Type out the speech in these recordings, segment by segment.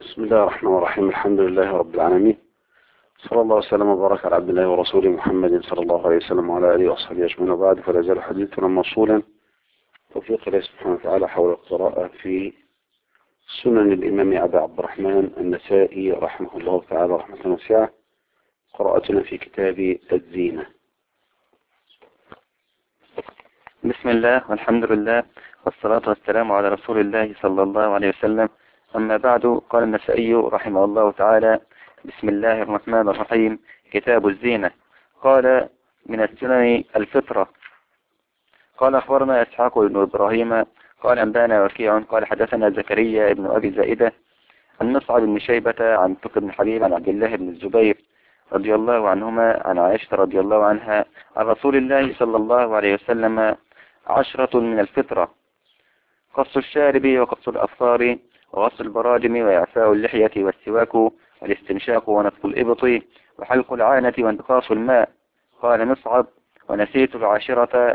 بسم الله الرحمن الرحيم. الحمد لله رب العالمين، صلى الله وسلم وبارك على عبد الله ورسوله محمد صلى الله عليه وسلم وعلى آله وأصحابه أجمعين، وبعد، فلا يزال حديثنا موصولا توفيق الله سبحانه وتعالى حول القراءة في سنن الإمام أبي عبد الرحمن النسائي رحمه الله تعالى رحمة واسعة. قراءتنا في كتاب الزينة. بسم الله والحمد لله والصلاة والسلام على رسول الله صلى الله عليه وسلم. أما بعد، قال النسائي رحمه الله تعالى: بسم الله الرحمن الرحيم. كتاب الزينة. قال: من السنن الفطرة. قال: أخبرنا إسحاق بن إبراهيم قال: أنبانا وكيع قال: حدثنا زكريا بن أبي زائدة عن مصعب بن شيبة عن طلق بن حبيب عن عبد الله بن الزبير رضي الله عنهما عن عائشة رضي الله عنها عن رسول الله صلى الله عليه وسلم: 10 من الفطرة: قص الشارب وقص الأظفار وغسل البراجم وإعفاء اللحية والسواك والاستنشاق ونتف الإبط وحلق العانة وانتقاص الماء. قال مصعب: ونسيت العاشرة.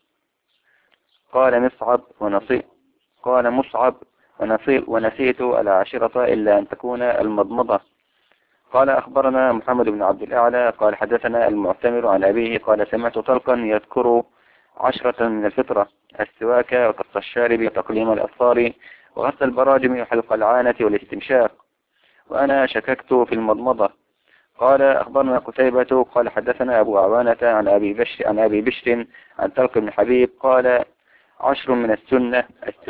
قال مصعب: ونسيت العاشرة إلا أن تكون المضمضة. قال: أخبرنا محمد بن عبد الأعلى قال: حدثنا المعتمر عن أبيه قال: سمعت طلقا يذكر 10 من الفطرة: السواك وقص الشارب وتقليم الأظفار وغسل البراجم وحلق العانة والاستنشاق، وأنا شككت في المضمضة. قال: أخبرنا قتيبة قال: حدثنا أبو عوانة عن أبي بشر عن طلق بن حبيب قال: 10 من السنة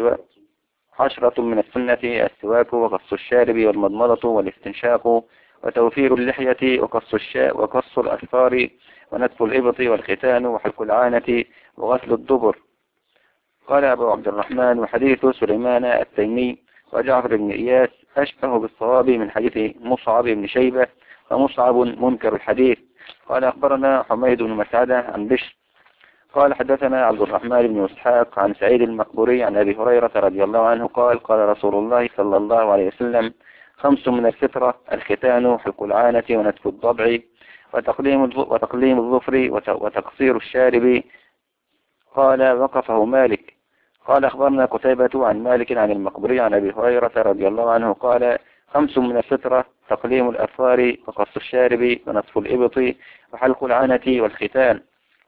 السواك وقص الشارب والمضمضة والاستنشاق وتوفير اللحية وقص الأظفار ونتف الإبط والختان وحلق العانة وغسل الدبر. قال أبو عبد الرحمن: وحديث سليمان التيمي وجعفر بن إياس أشبه بالصواب من حديث مصعب بن شيبة، ومصعب منكر الحديث. قال: أخبرنا حميد بن مسعدة عن بشر قال: حدثنا عبد الرحمن بن إسحاق عن سعيد المقبوري عن أبي هريرة رضي الله عنه قال: قال رسول الله صلى الله عليه وسلم: 5 من الفطرة: الختان حلق العانة ونتف الضبع وتقليم الظفر وتقصير الشارب. قال: وقفه مالك. قال: أخبرنا قتيبة عن مالك عن المقبوري عن أبي هريرة رضي الله عنه قال: 5 من الفطرة: تقليم الأظفار وقص الشارب ونتف الإبط وحلق العانة والختان.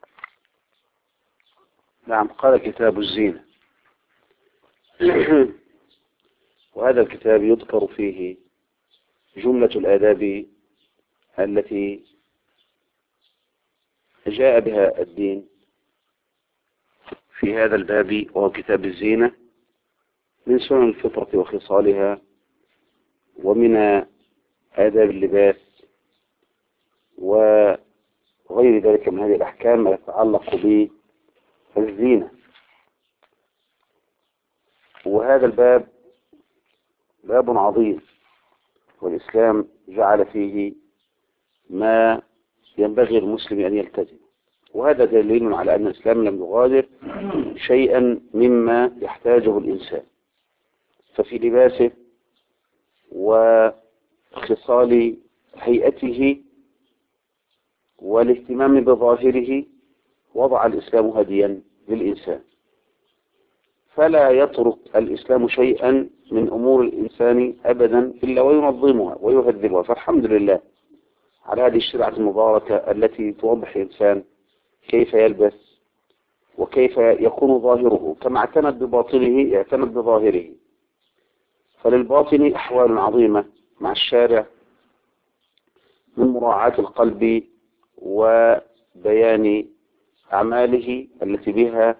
نعم. قال: كتاب الزينة. وهذا الكتاب يذكر فيه جملة الآداب التي جاء بها الدين في هذا الباب، وهو كتاب الزينة، من سنن الفطرة وخصالها، ومن آداب اللباس وغير ذلك من هذه الأحكام ما يتعلق بالزينة. وهذا الباب باب عظيم، والإسلام جعل فيه ما ينبغي المسلم أن يلتزم، وهذا دليل على أن الإسلام لم يغادر شيئا مما يحتاجه الإنسان. ففي لباسه وخصال هيئته والاهتمام بظاهره وضع الإسلام هديا للإنسان، فلا يترك الإسلام شيئا من أمور الإنسان أبدا إلا وينظمها ويهذبها. فالحمد لله على هذه الشريعة المباركة التي توضح الإنسان كيف يلبس وكيف يكون ظاهره، كما اعتنت بباطنه يعتنت بظاهره. فللباطن أحوال عظيمة مع الشارع من مراعاة القلب وبيان أعماله التي بها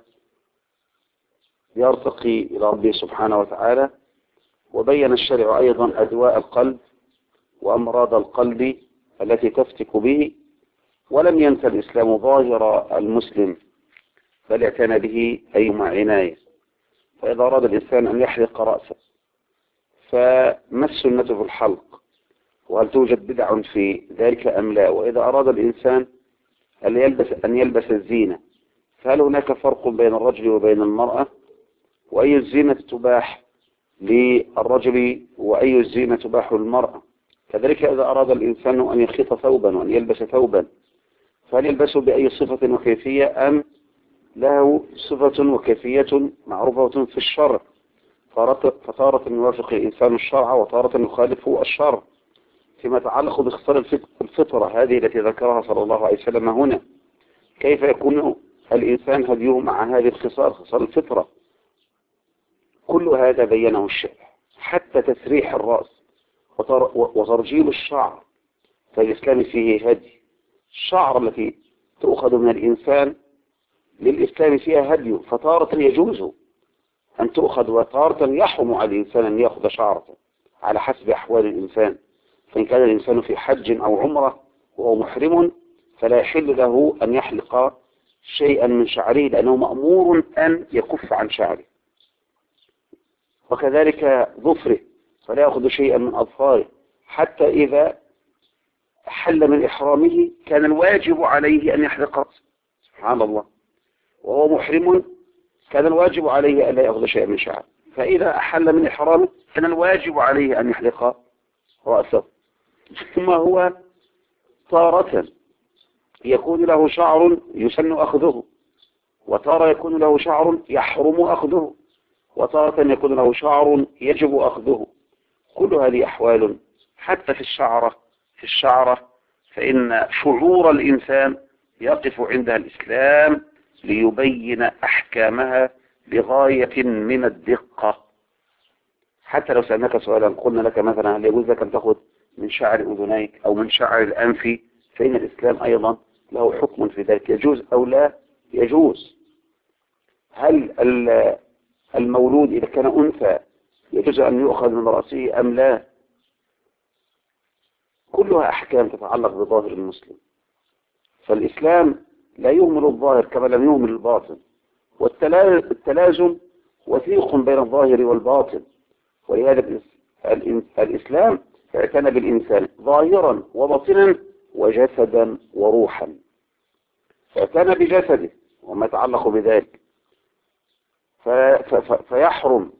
يرتقي إلى ربه سبحانه وتعالى. وبين الشرع أيضا أدواء القلب وأمراض القلب التي تفتك به، ولم ينسى الإسلام ظاهر المسلم، بل اعتنى به أيما عناية. فإذا أراد الإنسان أن يحلق رأسه فما السنة في الحلق، وهل توجد بدع في ذلك أم لا؟ وإذا أراد الإنسان أن يلبس الزينة، فهل هناك فرق بين الرجل وبين المرأة؟ وأي الزينة تباح للرجل وأي الزينة تباح للمرأة؟ كذلك إذا أراد الإنسان أن يخيط ثوبا وأن يلبس ثوبا، فهل يلبسه بأي صفة وكيفية، أم له صفة وكيفية معروفة في الشرع؟ فتارة يوافق الإنسان الشرع وتارة يخالف الشرع. فيما يتعلق باختصار الفطرة هذه التي ذكرها صلى الله عليه وسلم هنا، كيف يكون الإنسان هديه مع هذه الخصال، خصال الفطرة؟ كل هذا بينه الشرع، حتى تسريح الرأس وترجيل الشعر، فالإسلام فيه هدي. الشعر التي تؤخذ من الإنسان للإسلام فيها هدي، فتارة يجوز أن تؤخذ وتارة يحرم على الإنسان أن يأخذ شعرة على حسب أحوال الإنسان. فإن كان الإنسان في حج أو عمرة وهو محرم فلا يحل له أن يحلق شيئا من شعره، لأنه مأمور أن يكف عن شعره. وكذلك ظفره، فلا يأخذ شيئا من أظفاره، حتى إذا حل من إحرامه كان الواجب عليه أن يحلق رأسه، سبحان الله، وهو محرم كان الواجب عليه أن لا يأخذ شيئا من شعره. فإذا أحل من إحرامه كان الواجب عليه أن يحلق رأسه. ثم هو تارة يكون له شعر يسن أخذه، وتارة يكون له شعر يحرم أخذه، وتارة يكون له شعر يجب أخذه. كل هذه أحوال. حتى في الشعرة فإن شعور الإنسان يقف عندها الإسلام ليبين أحكامها بغاية من الدقة. حتى لو سألناك سؤالا قلنا لك مثلا هل يجوز لك أن تأخذ من شعر أذنيك أو من شعر الأنف، فإن الإسلام أيضا له حكم في ذلك، يجوز أو لا يجوز. هل المولود إذا كان أنثى يجوز أن يؤخذ من رأسه أم لا؟ كلها أحكام تتعلق بظاهر المسلم. فالإسلام لا يهمل الظاهر كما لم يهمل الباطن، والتلازم وثيق بين الظاهر والباطن. ولهذا الإسلام اعتنى بالإنسان ظاهرا وباطنا وجسدا وروحا، اعتنى بجسده وما يتعلق بذلك. فيحرم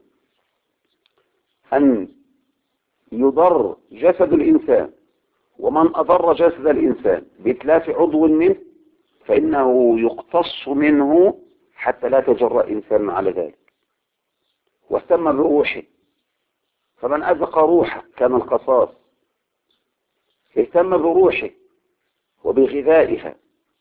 أن يضر جسد الإنسان، ومن أضر جسد الإنسان بإتلاف عضو منه فإنه يقتص منه حتى لا تجرأ إنسان على ذلك. واهتم بروحه، فمن أذق روحه كان القصاص. اهتم بروحه وبغذائها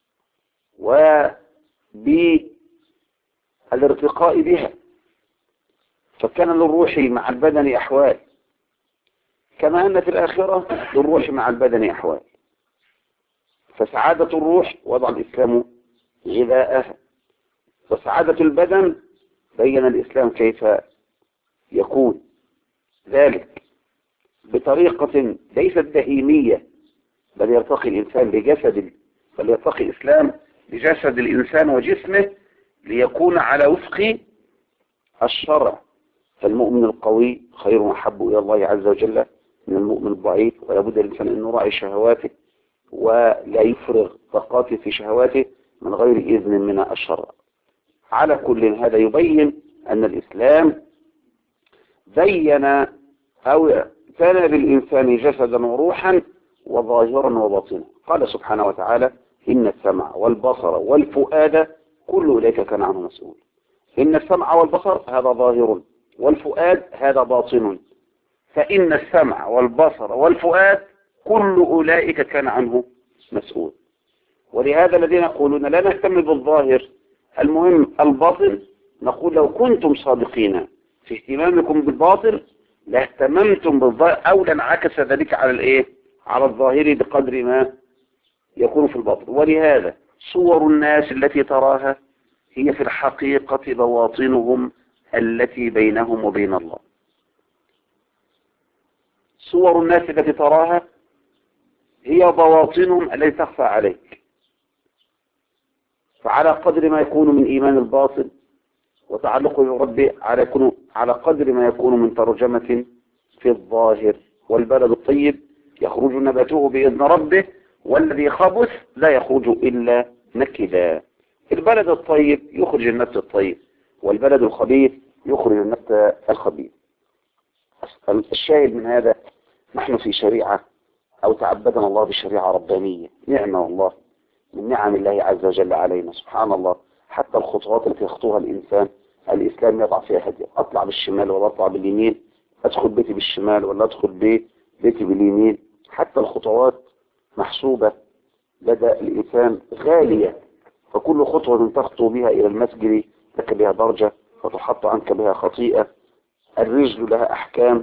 وبالارتقاء بها، فكان للروح مع البدن أحوال، كما أن في الآخرة للروح مع البدن أحوال. فسعادة الروح وضع الإسلام غذاءها، وسعادة البدن بين الإسلام كيف يكون ذلك بطريقة ليست بهيمية، بل يرتقي الإنسان بل يرتقي الإسلام بجسد الإنسان وجسمه ليكون على وفق الشرع. فالمؤمن القوي خير وأحب إلى الله عز وجل من المؤمن الضعيف، ولا بد الإنسان أن يراعي شهواته ولا يفرغ طاقاته في شهواته من غير إذن من الشرع. على كل هذا يبين أن الإسلام بين أو اعتنى بالإنسان جسدا وروحا وظاهرا وباطنا. قال سبحانه وتعالى إن السمع والبصر والفؤاد كل أولئك كان عنه مسؤول. إن السمع والبصر هذا ظاهر، والفؤاد هذا باطن. فإن السمع والبصر والفؤاد كل أولئك كان عنه مسؤول. ولهذا الذين يقولون لا نهتم بالظاهر المهم الباطن، نقول لو كنتم صادقين في اهتمامكم بالباطن لاهتممتم بالظاهر، أو لانعكس ذلك على الظاهر بقدر ما يكون في الباطن. ولهذا صور الناس التي تراها هي في الحقيقة بواطنهم التي بينهم وبين الله. صور الناس التي تراها هي بواطنهم التي تخفى عليك. فعلى قدر ما يكون من إيمان الباطن وتعلقه بربه على قدر ما يكون من ترجمة في الظاهر. والبلد الطيب يخرج نباته بإذن ربه، والذي خبث لا يخرج إلا نكدا. البلد الطيب يخرج النبت الطيب، والبلد الخبيث يخرج النبت الخبيث. الشاهد من هذا نحن في شريعة أو تعبدنا الله بشريعة ربانية، نعمة والله من نعم الله عز وجل علينا. سبحان الله، حتى الخطوات التي يخطوها الإنسان الإسلام يضع فيها هدية. أطلع بالشمال ولا أطلع باليمين، أدخل بيتي بالشمال ولا أدخل بيتي باليمين، حتى الخطوات محسوبة لدى الإنسان غالية. فكل خطوة تخطو بها إلى المسجد لك بها درجة فتحط عنك بها خطيئة. الرجل لها أحكام،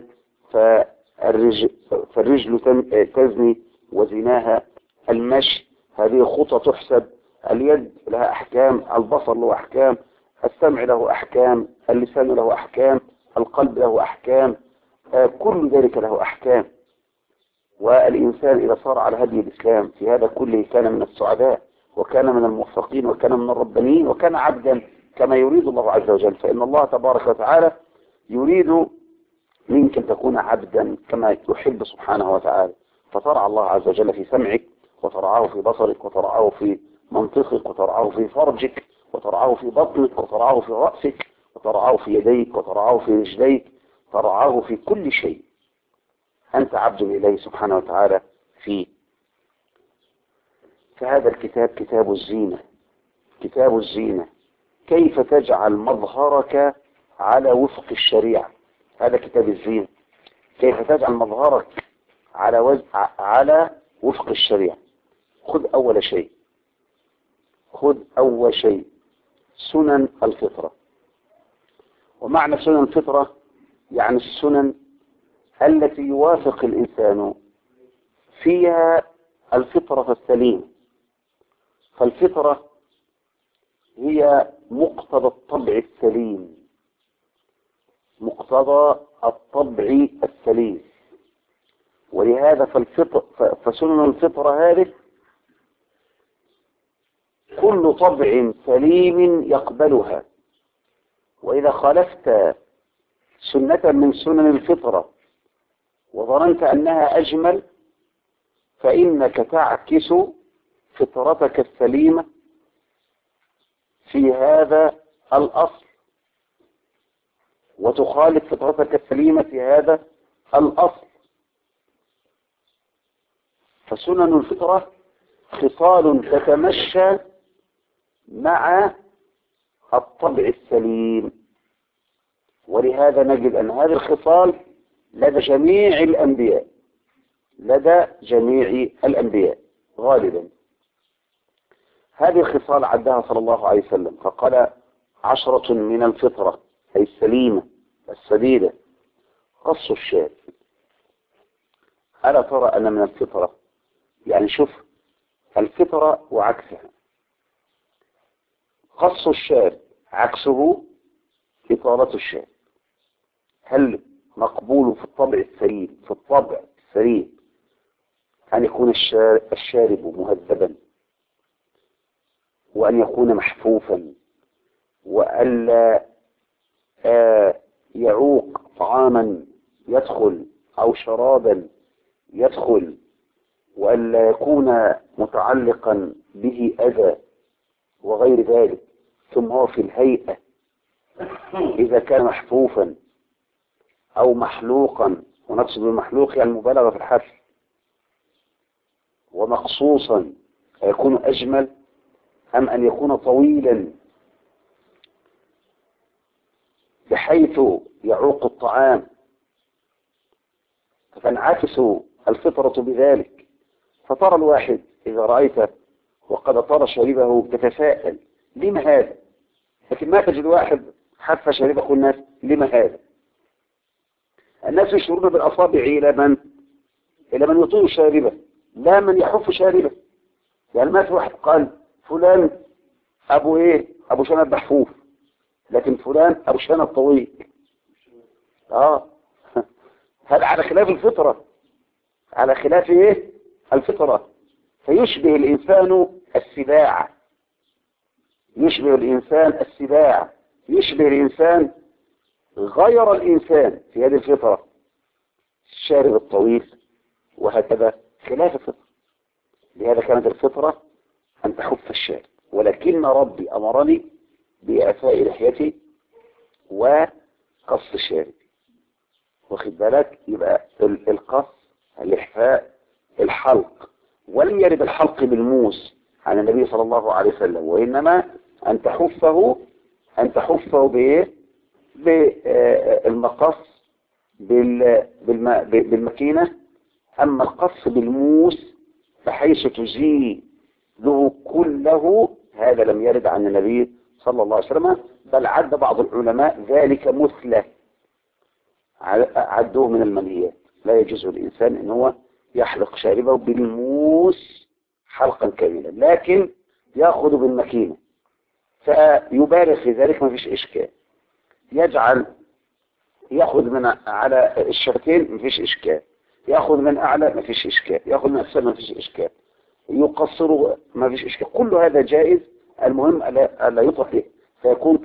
فالرجل تزني وزناها. المشي هذه خطى تحسب. اليد لها أحكام، البصر له أحكام، السمع له أحكام، اللسان له أحكام، القلب له أحكام، كل ذلك له أحكام. والإنسان إذا صار على هدي الإسلام في هذا كله كان من السعداء، وكان من الموفقين، وكان من الربانيين، وكان عبدا كما يريد الله عز وجل. فإن الله تبارك وتعالى يريد منك أن تكون عبدا كما يحب سبحانه وتعالى. فترعى الله عز وجل في سمعك، وترعاه في بصرك، وترعاه في منطقك، وترعاه في فرجك، وترعاه في بطنك، وترعاه في رأسك، وترعاه في يديك، وترعاه في رجليك، ترعاه في كل شيء. أنت عبد إليه سبحانه وتعالى فيه. فهذا الكتاب كتاب الزينة، كتاب الزينة. كيف تجعل مظهرك على وفق الشريعة؟ هذا كتاب الزينة. كيف تجعل مظهرك على وفق الشريعة؟ خذ أول شيء سنن الفطرة. ومعنى سنن الفطرة يعني السنن التي يوافق الإنسان فيها الفطرة السليمة. فالفطرة هي مقتضى الطبع السليم، مقتضى الطبع السليم. ولهذا فسنن الفطرة هذه كل طبع سليم يقبلها. وإذا خالفت سنة من سنن الفطرة وظننت أنها أجمل فإنك تعكس فطرتك السليمة في هذا الأصل، وتخالف فطرتك السليمة في هذا الأصل. فسنن الفطرة خصال تتمشى مع الطبع السليم. ولهذا نجد أن هذه الخصال لدى جميع الأنبياء غالبا. هذه الخصال عدها صلى الله عليه وسلم فقال 10 من الفطرة أي السليمة السديدة. قص الشارب. ألا ترى أن من الفطرة، يعني شوف الفطرة وعكسها. قص الشارب عكسه إطالة الشارب. هل مقبول في الطبع السليم أن يكون الشارب مهذبا، وأن يكون محفوفا، وألا يعوق طعاما يدخل أو شرابا يدخل، وألا يكون متعلقا به أذى وغير ذلك؟ ثم هو في الهيئة إذا كان محفوفا أو محلوقا، ونقصد بالمحلوق يعني المبالغة في الحفل، ومقصوصا، يكون أجمل أم أن يكون طويلا بحيث يعوق الطعام؟ فتنعكس الفطرة بذلك. فترى الواحد إذا رأيته وقد طار شريبه تتساءل لما هذا، لكن ما تجد واحد حف شريبه الناس لما هذا. الناس يشعرون بالأصابع إلى من يطيل شاربه، لا من يحف شاربه. يعني ما في واحد قال فلان أبو شنب محفوف، لكن فلان أبو شنب طويل. هذا على خلاف الفطرة، على خلاف الفطرة. فيشبه الإنسان السباع، يشبه الإنسان غير الإنسان في هذه الفطرة، الشارب الطويل، وهكذا خلاف الفطرة. لهذا كانت الفطرة أن تحف الشارب، ولكن ربي أمرني بإعفاء لحيتي وقص الشارب. واخد بالك؟ يبقى القص، الإحفاء، الحلق. ولم يرد الحلق بالموس عن النبي صلى الله عليه وسلم، وإنما أن تحفه بالمقص بالماكينة. أما القص بالموس بحيث تزيله كله هذا لم يرد عن النبي صلى الله عليه وسلم، بل عد بعض العلماء ذلك مثلة، عدوه من المنهيات. لا يجوز للإنسان أن هو يحلق شاربه بالموس حلقا كاملا، لكن يأخذ بالماكينة فيبالغ في ذلك ما فيش إشكال. يأخذ من على الشفتين ما فيش إشكال، يأخذ من أعلى ما فيش إشكال، يأخذ من أسفل ما فيش إشكال، يقصره ما فيش إشكال، كل هذا جائز. المهم ألا يطلق فيكون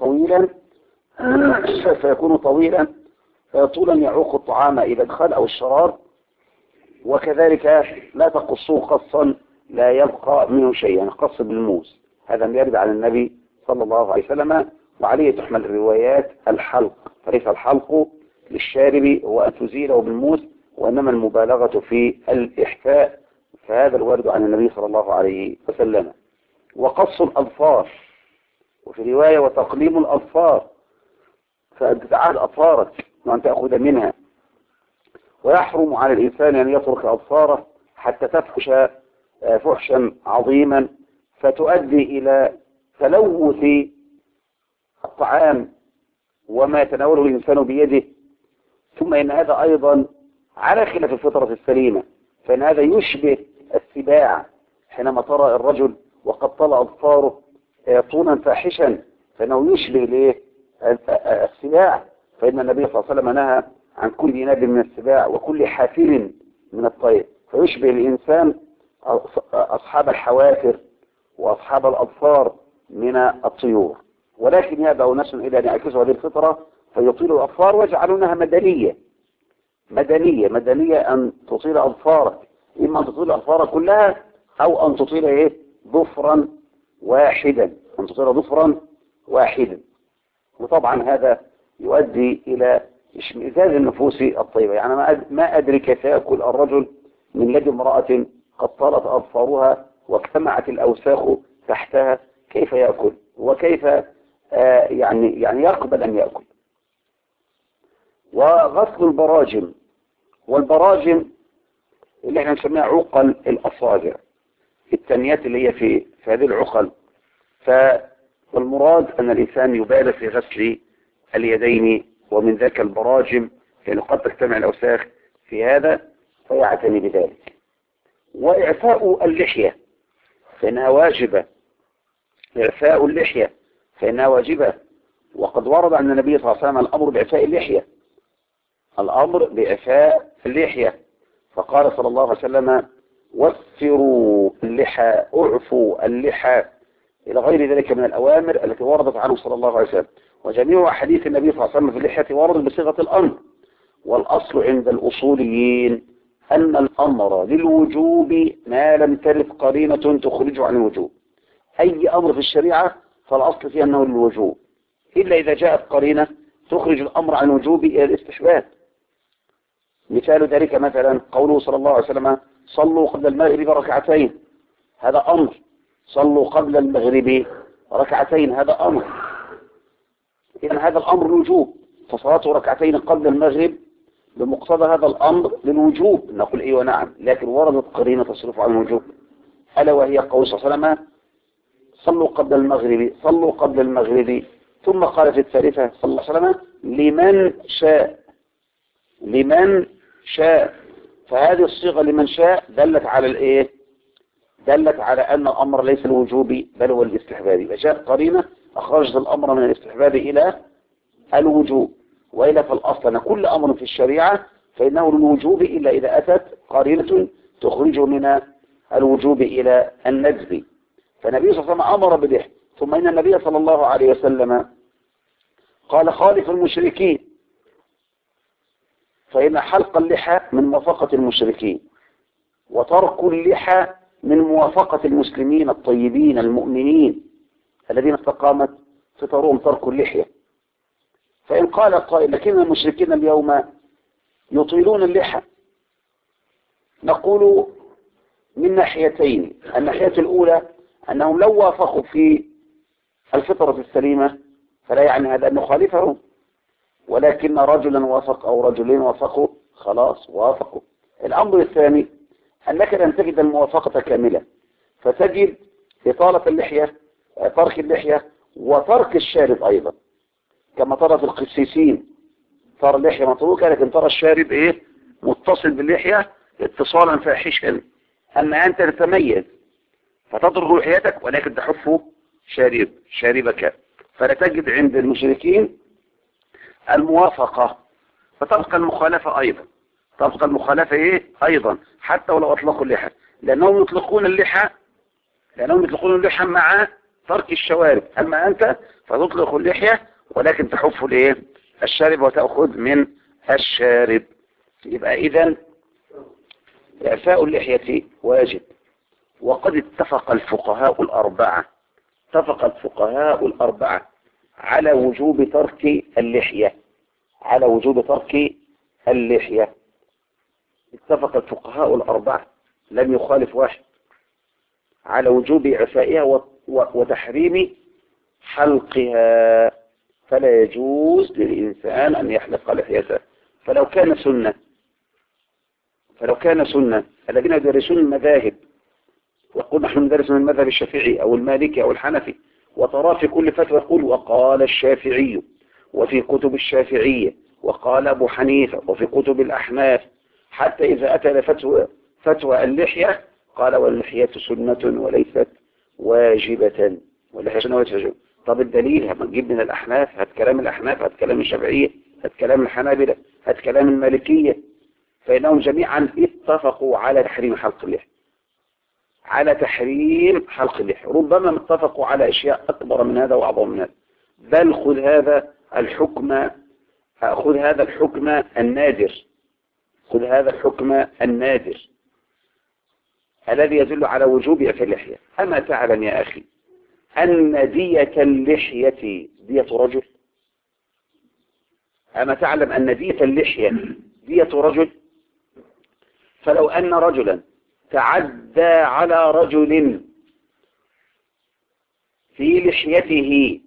طويلا طولا يعوق الطعام إذا دخل أو الشراب، وكذلك لا تقصوه قصا لا يبقى منه شيء، يعني قص بالموس هذا يرد عن النبي صلى الله عليه وسلم، وعليه تحمل الروايات الحلق. فليس الحلق للشارب هو أن تزيله بالموس، وإنما المبالغة في الإحفاء، فهذا الوارد عن النبي صلى الله عليه وسلم. وقص الأظفار، وفي رواية وتقليم الأظفار، فأن تتعاد أظفارك وأن تأخذ منها. ويحرم على الإنسان أن يترك أظفاره حتى تفحش فحشا عظيما فتؤدي إلى تلوث الطعام وما يتناوله الإنسان بيده. ثم إن هذا أيضا على خلاف الفطرة السليمة، فإن هذا يشبه السباع. حينما ترى الرجل وقد طلع أظفاره طولا فاحشا فإنه يشبه السباع، فإن النبي صلى الله عليه وسلم نهى عن كل ناب من السباع وكل حافر من الطير، فيشبه الإنسان أصحاب الحوافر وأصحاب الأظفار من الطيور. ولكن يأبى ناس إلى أن يعكسوا هذه الفطرة فيطيلوا الأظفار ويجعلونها مدنية أن تطيل أظفارك، إما أن تطيل أظفارك كلها أو أن تطيل ضفرا واحدا. وطبعا هذا يؤدي إلى اشمئزاز النفوس الطيبة. يعني ما أدري كيف يأكل الرجل من يد امرأة قد طالت أظفارها واجتمعت الأوساخ تحتها، كيف يأكل وكيف يعني يقبل أن يأكل. وغسل البراجم، والبراجم اللي احنا نسميها عقل الأصابع، التنيات اللي هي في هذه العقل، فالمراد أن الإنسان يبالغ في غسل اليدين ومن ذاك البراجم، لأنه قد تجتمع الأوساخ في هذا فيعتني بذلك. وإعفاء اللحية فإنها واجبة، وقد ورد عن النبي صلى الله عليه وسلم الأمر بإعفاء اللحية، فقال صلى الله عليه وسلم وفروا اللحى، اعفوا اللحى، إلى غير ذلك من الأوامر التي وردت عنه صلى الله عليه وسلم. وجميع أحاديث النبي صلى الله عليه وسلم في اللحية وردت بصيغة الأمر. والأصل عند الأصوليين أن الأمر للوجوب ما لم ترد قرينة تخرج عن الوجوب. أي أمر في الشريعة فالأصل فيه أنه للوجوب، إلا إذا جاءت قرينة تخرج الأمر عن الوجوب إلى الاستحباب. مثال ذلك مثلا قوله صلى الله عليه وسلم صلوا قبل المغرب ركعتين، هذا أمر. صلوا قبل المغرب ركعتين، هذا أمر. إذن هذا الأمر للوجوب، فصلاة ركعتين قبل المغرب بمقتضى هذا الأمر للوجوب، نقول إيه ونعم. لكن وردت قرينة تصرف عن الوجوب، ألا وهي قول صلى الله عليه وسلم صلوا قبل المغرب، ثم قال في الثالثة صلى الله عليه وسلم لمن شاء. فهذه الصيغة لمن شاء دلت على أن الأمر ليس الوجوبي بل هو الاستحبابي، فجاءت قرينة أخرجت الأمر من الاستحباب إلى الوجوب. وإلا فالأصل أن كل أمر في الشريعة فإنه للوجوب إلا إذا أتت قرينة تخرجه من الوجوب إلى الندب. فالنبي صلى الله عليه وسلم أمر بالإحسان، ثم إن النبي صلى الله عليه وسلم قال خالف المشركين، فإن حلق اللحى من موافقة المشركين، وترك اللحى من موافقة المسلمين الطيبين المؤمنين الذين استقامت فطرهم ترك اللحية. فإن قال قائل لكن المشركين اليوم يطيلون اللحى، نقول من ناحيتين. الناحية الأولى أنهم لو وافقوا في الفطرة السليمة فلا يعني هذا أن نخالفهم، ولكن رجلا وافق أو رجلين وافقوا خلاص وافقوا. الأمر الثاني أنك لن تجد الموافقة كاملة، فتجد إطالة اللحية، ترك اللحية وترك الشارب أيضا، كما ترى في القسيسين ترى اللحية متروكة لكن ترى الشارب إيه متصل باللحية اتصالا فاحشا. أما أنت تتميز فتضرب لحيتك ولكن تحف شاربك، فلا تجد عند المشركين الموافقة، فتبقى المخالفة أيضا، تبقى المخالفة إيه أيضا حتى ولو أطلقوا اللحى، لأنهم يطلقون اللحى مع ترك الشوارب. أما أنت فتطلق اللحية ولكن تحف الإيه الشارب وتأخذ من الشارب. يبقى إذن إعفاء اللحية واجب. وقد اتفق الفقهاء الأربعة على وجوب ترك اللحية، اتفق الفقهاء الأربعة لم يخالف واحد على وجوب إعفائها وتحريم حلقها، فلا يجوز للإنسان أن يحلق لحيته. فلو كان سنة الذين يدرسون المذاهب، ويقول نحن ندرس من المذهب الشافعي أو المالكي أو الحنفي، وترى في كل فتوى يقول وقال الشافعي وفي كتب الشافعية وقال أبو حنيفة وفي كتب الأحناف، حتى إذا أتى فتوى اللحية قال واللحية سنة وليست واجبة. طب الدليل ما تجيب من الأحناف، هات كلام الأحناف، هات كلام الشافعية، هات كلام الحنابلة، هات كلام المالكية، فإنهم جميعا اتفقوا على تحريم حلق اللحية، ربما اتفقوا على أشياء أكبر من هذا وأعظم من هذا. بل خذ هذا الحكم النادر الذي يدل على وجوب إعفاء اللحية. أما تعلم يا أخي أن دية اللحية دية رجل؟ أما تعلم أن دية اللحية دية رجل؟ فلو أن رجلا تعدى على رجل في لحيته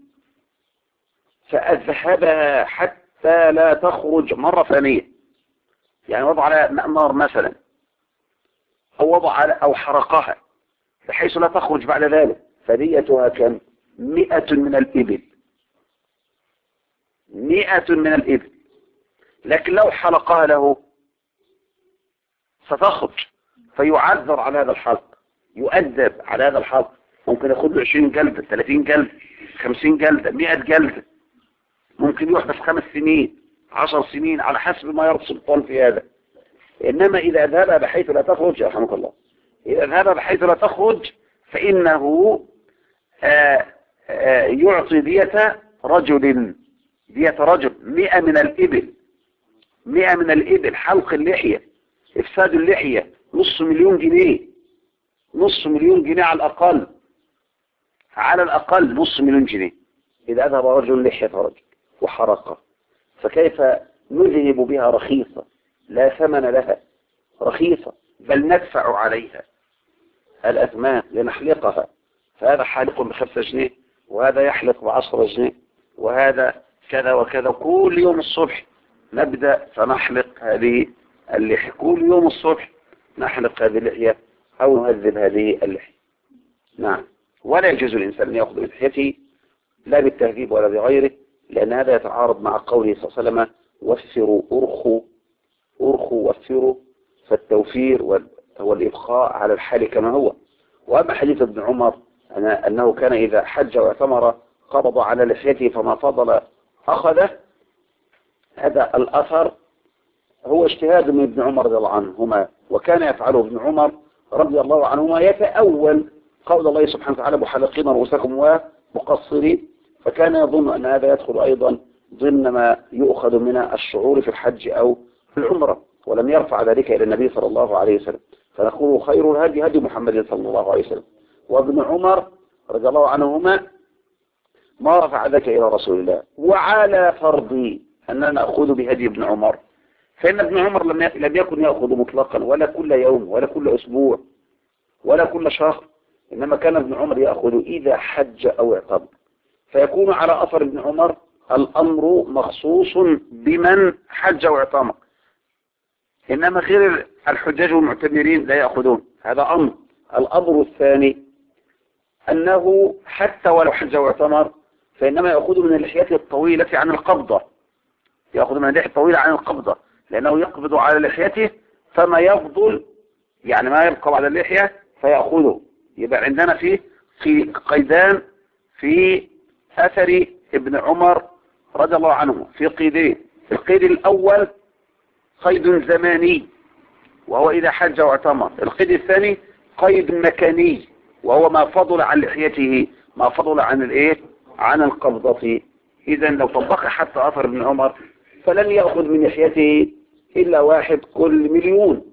فأذهبها حتى لا تخرج مرة ثانية، يعني وضع على مأمار مثلا أو حرقها بحيث لا تخرج بعد ذلك، فديتها كم؟ 100 من الإبل. لكن لو حلقها له ستخرج، فيعذر على هذا الحلق، يؤدب على هذا الحلق، ممكن ياخد له 20 جلدة، 30 جلدة، 50 جلدة، 100 جلدة، ممكن يحبس 5 سنين 10 سنين على حسب ما يرى السلطان في هذا. إنما إذا ذهب بحيث لا تخرج رحمك الله، إذا ذهب بحيث لا تخرج فإنه يعطي دية رجل 100 من الإبل، 100 من الإبل. حلق اللحية، إفساد اللحية $500,000 جنيه، $500,000 على الأقل $500,000 جنيه إذا أذهب رجل لحية رجل وحرقه. فكيف نذهب بها رخيصة لا ثمن لها، رخيصة، بل ندفع عليها الأثمان لنحلقها، فهذا حالق ب5 جنيه وهذا يحلق ب10 جنيه وهذا كذا وكذا. كل يوم الصبح نبدأ فنحلق هذه اللحية، كل يوم الصبح نحلق هذه اللحية أو نهذب هذه اللحية. نعم. ولا يجوز الإنسان أن يأخذ لحيته لا بالتهذيب ولا بغيره، لأن هذا يتعارض مع قوله صلى الله عليه وسلم وفروا أرخوا وفروا، فالتوفير هو الإبقاء على الحال كما هو. وأما حديث ابن عمر أنه كان إذا حج واعتمر قبض على لحيته فما فضل أخذه، هذا الأثر هو اجتهاد من ابن عمر رضي الله عنهما، وكان يفعله ابن عمر رضي الله عنهما يتأول قول الله سبحانه وتعالى محلقين رؤوسكم ومقصرين، فكان يظن أن هذا يدخل أيضا ضمن ما يؤخذ من الشعور في الحج أو في العمرة، ولم يرفع ذلك إلى النبي صلى الله عليه وسلم. فنقول خير الهدي هدي محمد صلى الله عليه وسلم. وابن عمر رضي الله عنهما ما رفع ذلك إلى رسول الله. وعلى فرض أننا نأخذ بهدي ابن عمر، فإن ابن عمر لم يكن يأخذ مطلقا ولا كل يوم ولا كل أسبوع ولا كل شهر، إنما كان ابن عمر يأخذ إذا حج أو اعتمر، فيكون على أثر ابن عمر الأمر مخصوص بمن حج واعتمر، إنما غير الحجاج والمعتمرين لا يأخذون، هذا أمر. الأمر الثاني أنه حتى ولو حج واعتمر فإنما يأخذ من اللحية الطويلة عن القبضة، يأخذ من اللحية الطويلة عن القبضة، لأنه يقبض على لحيته فما يفضل يعني ما يبقى بعد اللحية فيأخذه. يبقى عندنا في قيدان في أثر ابن عمر رضي الله عنه، في قيدين. القيد الأول قيد زماني وهو إذا حج واعتمر. القيد الثاني قيد مكاني وهو ما فضل عن لحيته، ما فضل عن عن القبضة. إذا لو طبق حتى أثر ابن عمر فلن يأخذ من لحيته إلا واحد كل مليون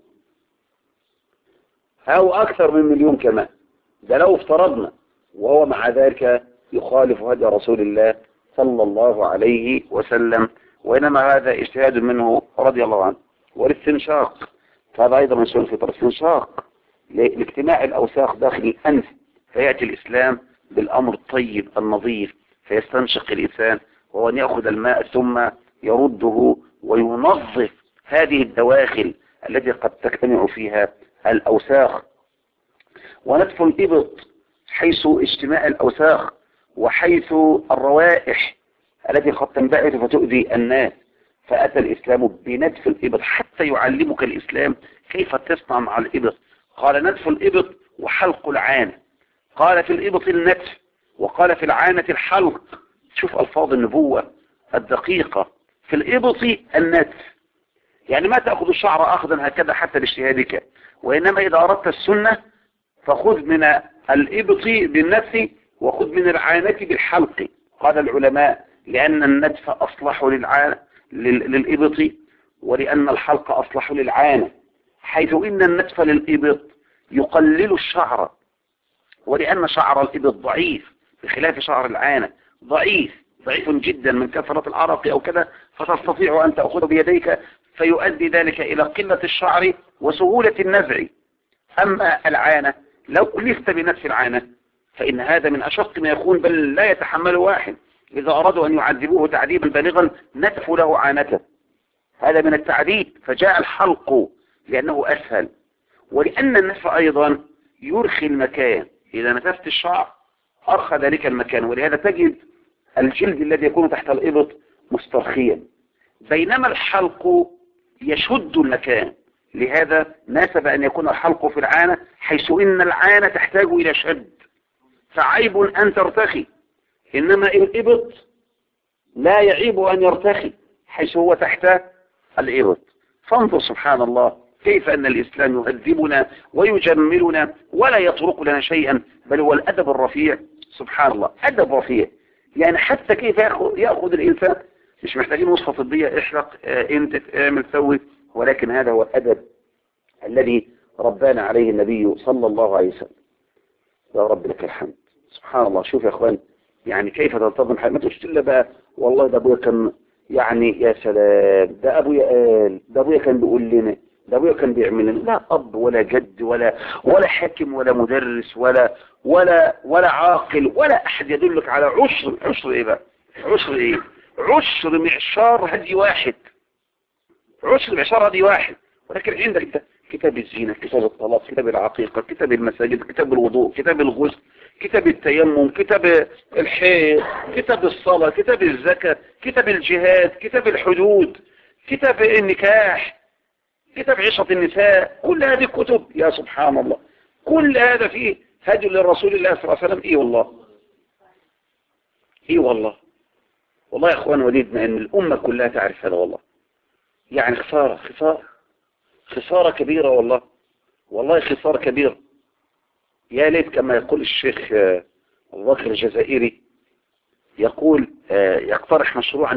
أو أكثر من مليون كمان، ده لو افترضنا، وهو مع ذلك يخالف هدي رسول الله صلى الله عليه وسلم، وإنما هذا اجتهاد منه رضي الله عنه. والاستنشاق فهذا أيضا من سنة الفطرة، استنشاق لاجتماع الأوساخ داخل الأنف، فيأتي الإسلام بالأمر الطيب النظيف، فيستنشق الإنسان وهو أن يأخذ الماء ثم يرده وينظف هذه الدواخل التي قد تجتمع فيها الأوساخ. ونتف الإبط حيث اجتماع الأوساخ وحيث الروائح التي قد تنبعث فتؤذي الناس، فأتى الإسلام بنتف الإبط حتى يعلمك الإسلام كيف تصنع مع الإبط. قال نتف الإبط وحلق العانة، قال في الإبط النتف وقال في العانة الحلق. شوف ألفاظ النبوة الدقيقة. في الإبط النتف، يعني ما تأخذ الشعر أخذا هكذا حتى باجتهادك، وإنما إذا أردت السنة فخذ من الإبط بالنتف وخذ من العانة بالحلق. قال العلماء لأن النتف أصلح للإبط، ولأن الحلق أصلح للعانة، حيث إن النتف للإبط يقلل الشعر، ولأن شعر الإبط ضعيف بخلاف شعر العانة، ضعيف جدا من كثرة العرق أو كذا، فتستطيع أن تأخذ بيديك فيؤدي ذلك إلى قلة الشعر وسهولة النزع. أما العانة لو كلفت بنتف العانة فإن هذا من أشق ما يكون، بل لا يتحمل واحد. إذا أرادوا أن يعذبوه تعذيبا بالغا نتفوا له عانته، هذا من التعذيب، فجاء الحلق لأنه أسهل، ولأن النتف أيضا يرخي المكان، إذا نتفت الشعر أرخى ذلك المكان، ولهذا تجد الجلد الذي يكون تحت الإبط مسترخيا، بينما الحلق يشد المكان. لهذا ناسب أن يكون الحلق في العانة، حيث إن العانة تحتاج إلى شد، فعيب أن ترتخي، إنما الإبط لا يعيب أن يرتخي حيث هو تحت الإبط. فانظر سبحان الله كيف أن الإسلام يهذبنا ويجملنا ولا يطرق لنا شيئا، بل هو الأدب الرفيع. سبحان الله، أدب رفيع، يعني حتى كيف يأخذ الإنسان، مش محتاجين وصفة طبية احرق انت اعمل سوي، ولكن هذا هو الأدب الذي ربنا عليه النبي صلى الله عليه وسلم. يا رب لك الحمد. سبحان الله. شوف يا اخوان يعني كيف تنتظم حياتك. ما تقولش الا بقى والله ده ابويا كان يعني يا سلام، ده ابويا قال، ده ابويا كان بيقول لنا، ده ابويا كان بيعمل لنا. لا اب ولا جد ولا حاكم ولا مدرس ولا عاقل ولا احد يدلك على عشر ايه بقى، عشر ايه، عشر معشار هدي واحد، عشر معشار هدي واحد. ولكن عندك كتاب الزينة، كتاب الطلاق، كتاب العقيقة، كتاب المساجد، كتاب الوضوء، كتاب الغسل، كتاب التيمم، كتاب الحيض، كتاب الصلاة، كتاب الزكاة، كتاب الجهاد، كتاب الحدود، كتاب النكاح، كتاب عشرة النساء. كل هذه كتب يا سبحان الله، كل هذا فيه هدي للرسول الله صلى الله عليه وسلم. ايه والله، ايه والله، والله يا اخوان وديدنا ان الامة كلها تعرف هذا. والله يعني خسارة كبيرة، والله خسارة كبيرة. يا ليت كما يقول الشيخ أبو بكر الجزائري، يقول يقترح مشروعا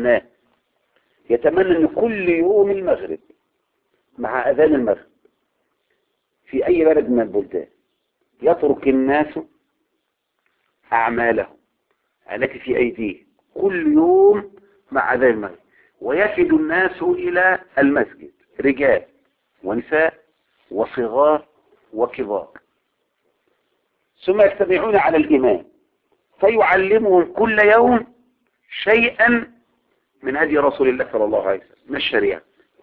يتمنى أن كل يوم المغرب مع أذان المغرب في أي بلد من البلدان يترك الناس أعمالهم التي في أيديهم كل يوم مع أذان المغرب، ويفد الناس إلى المسجد، رجال ونساء وصغار وكبار، ثم يجتمعون على الإمام فيعلمهم كل يوم شيئا من هدي رسول الله صلى الله عليه وسلم من الشريعة.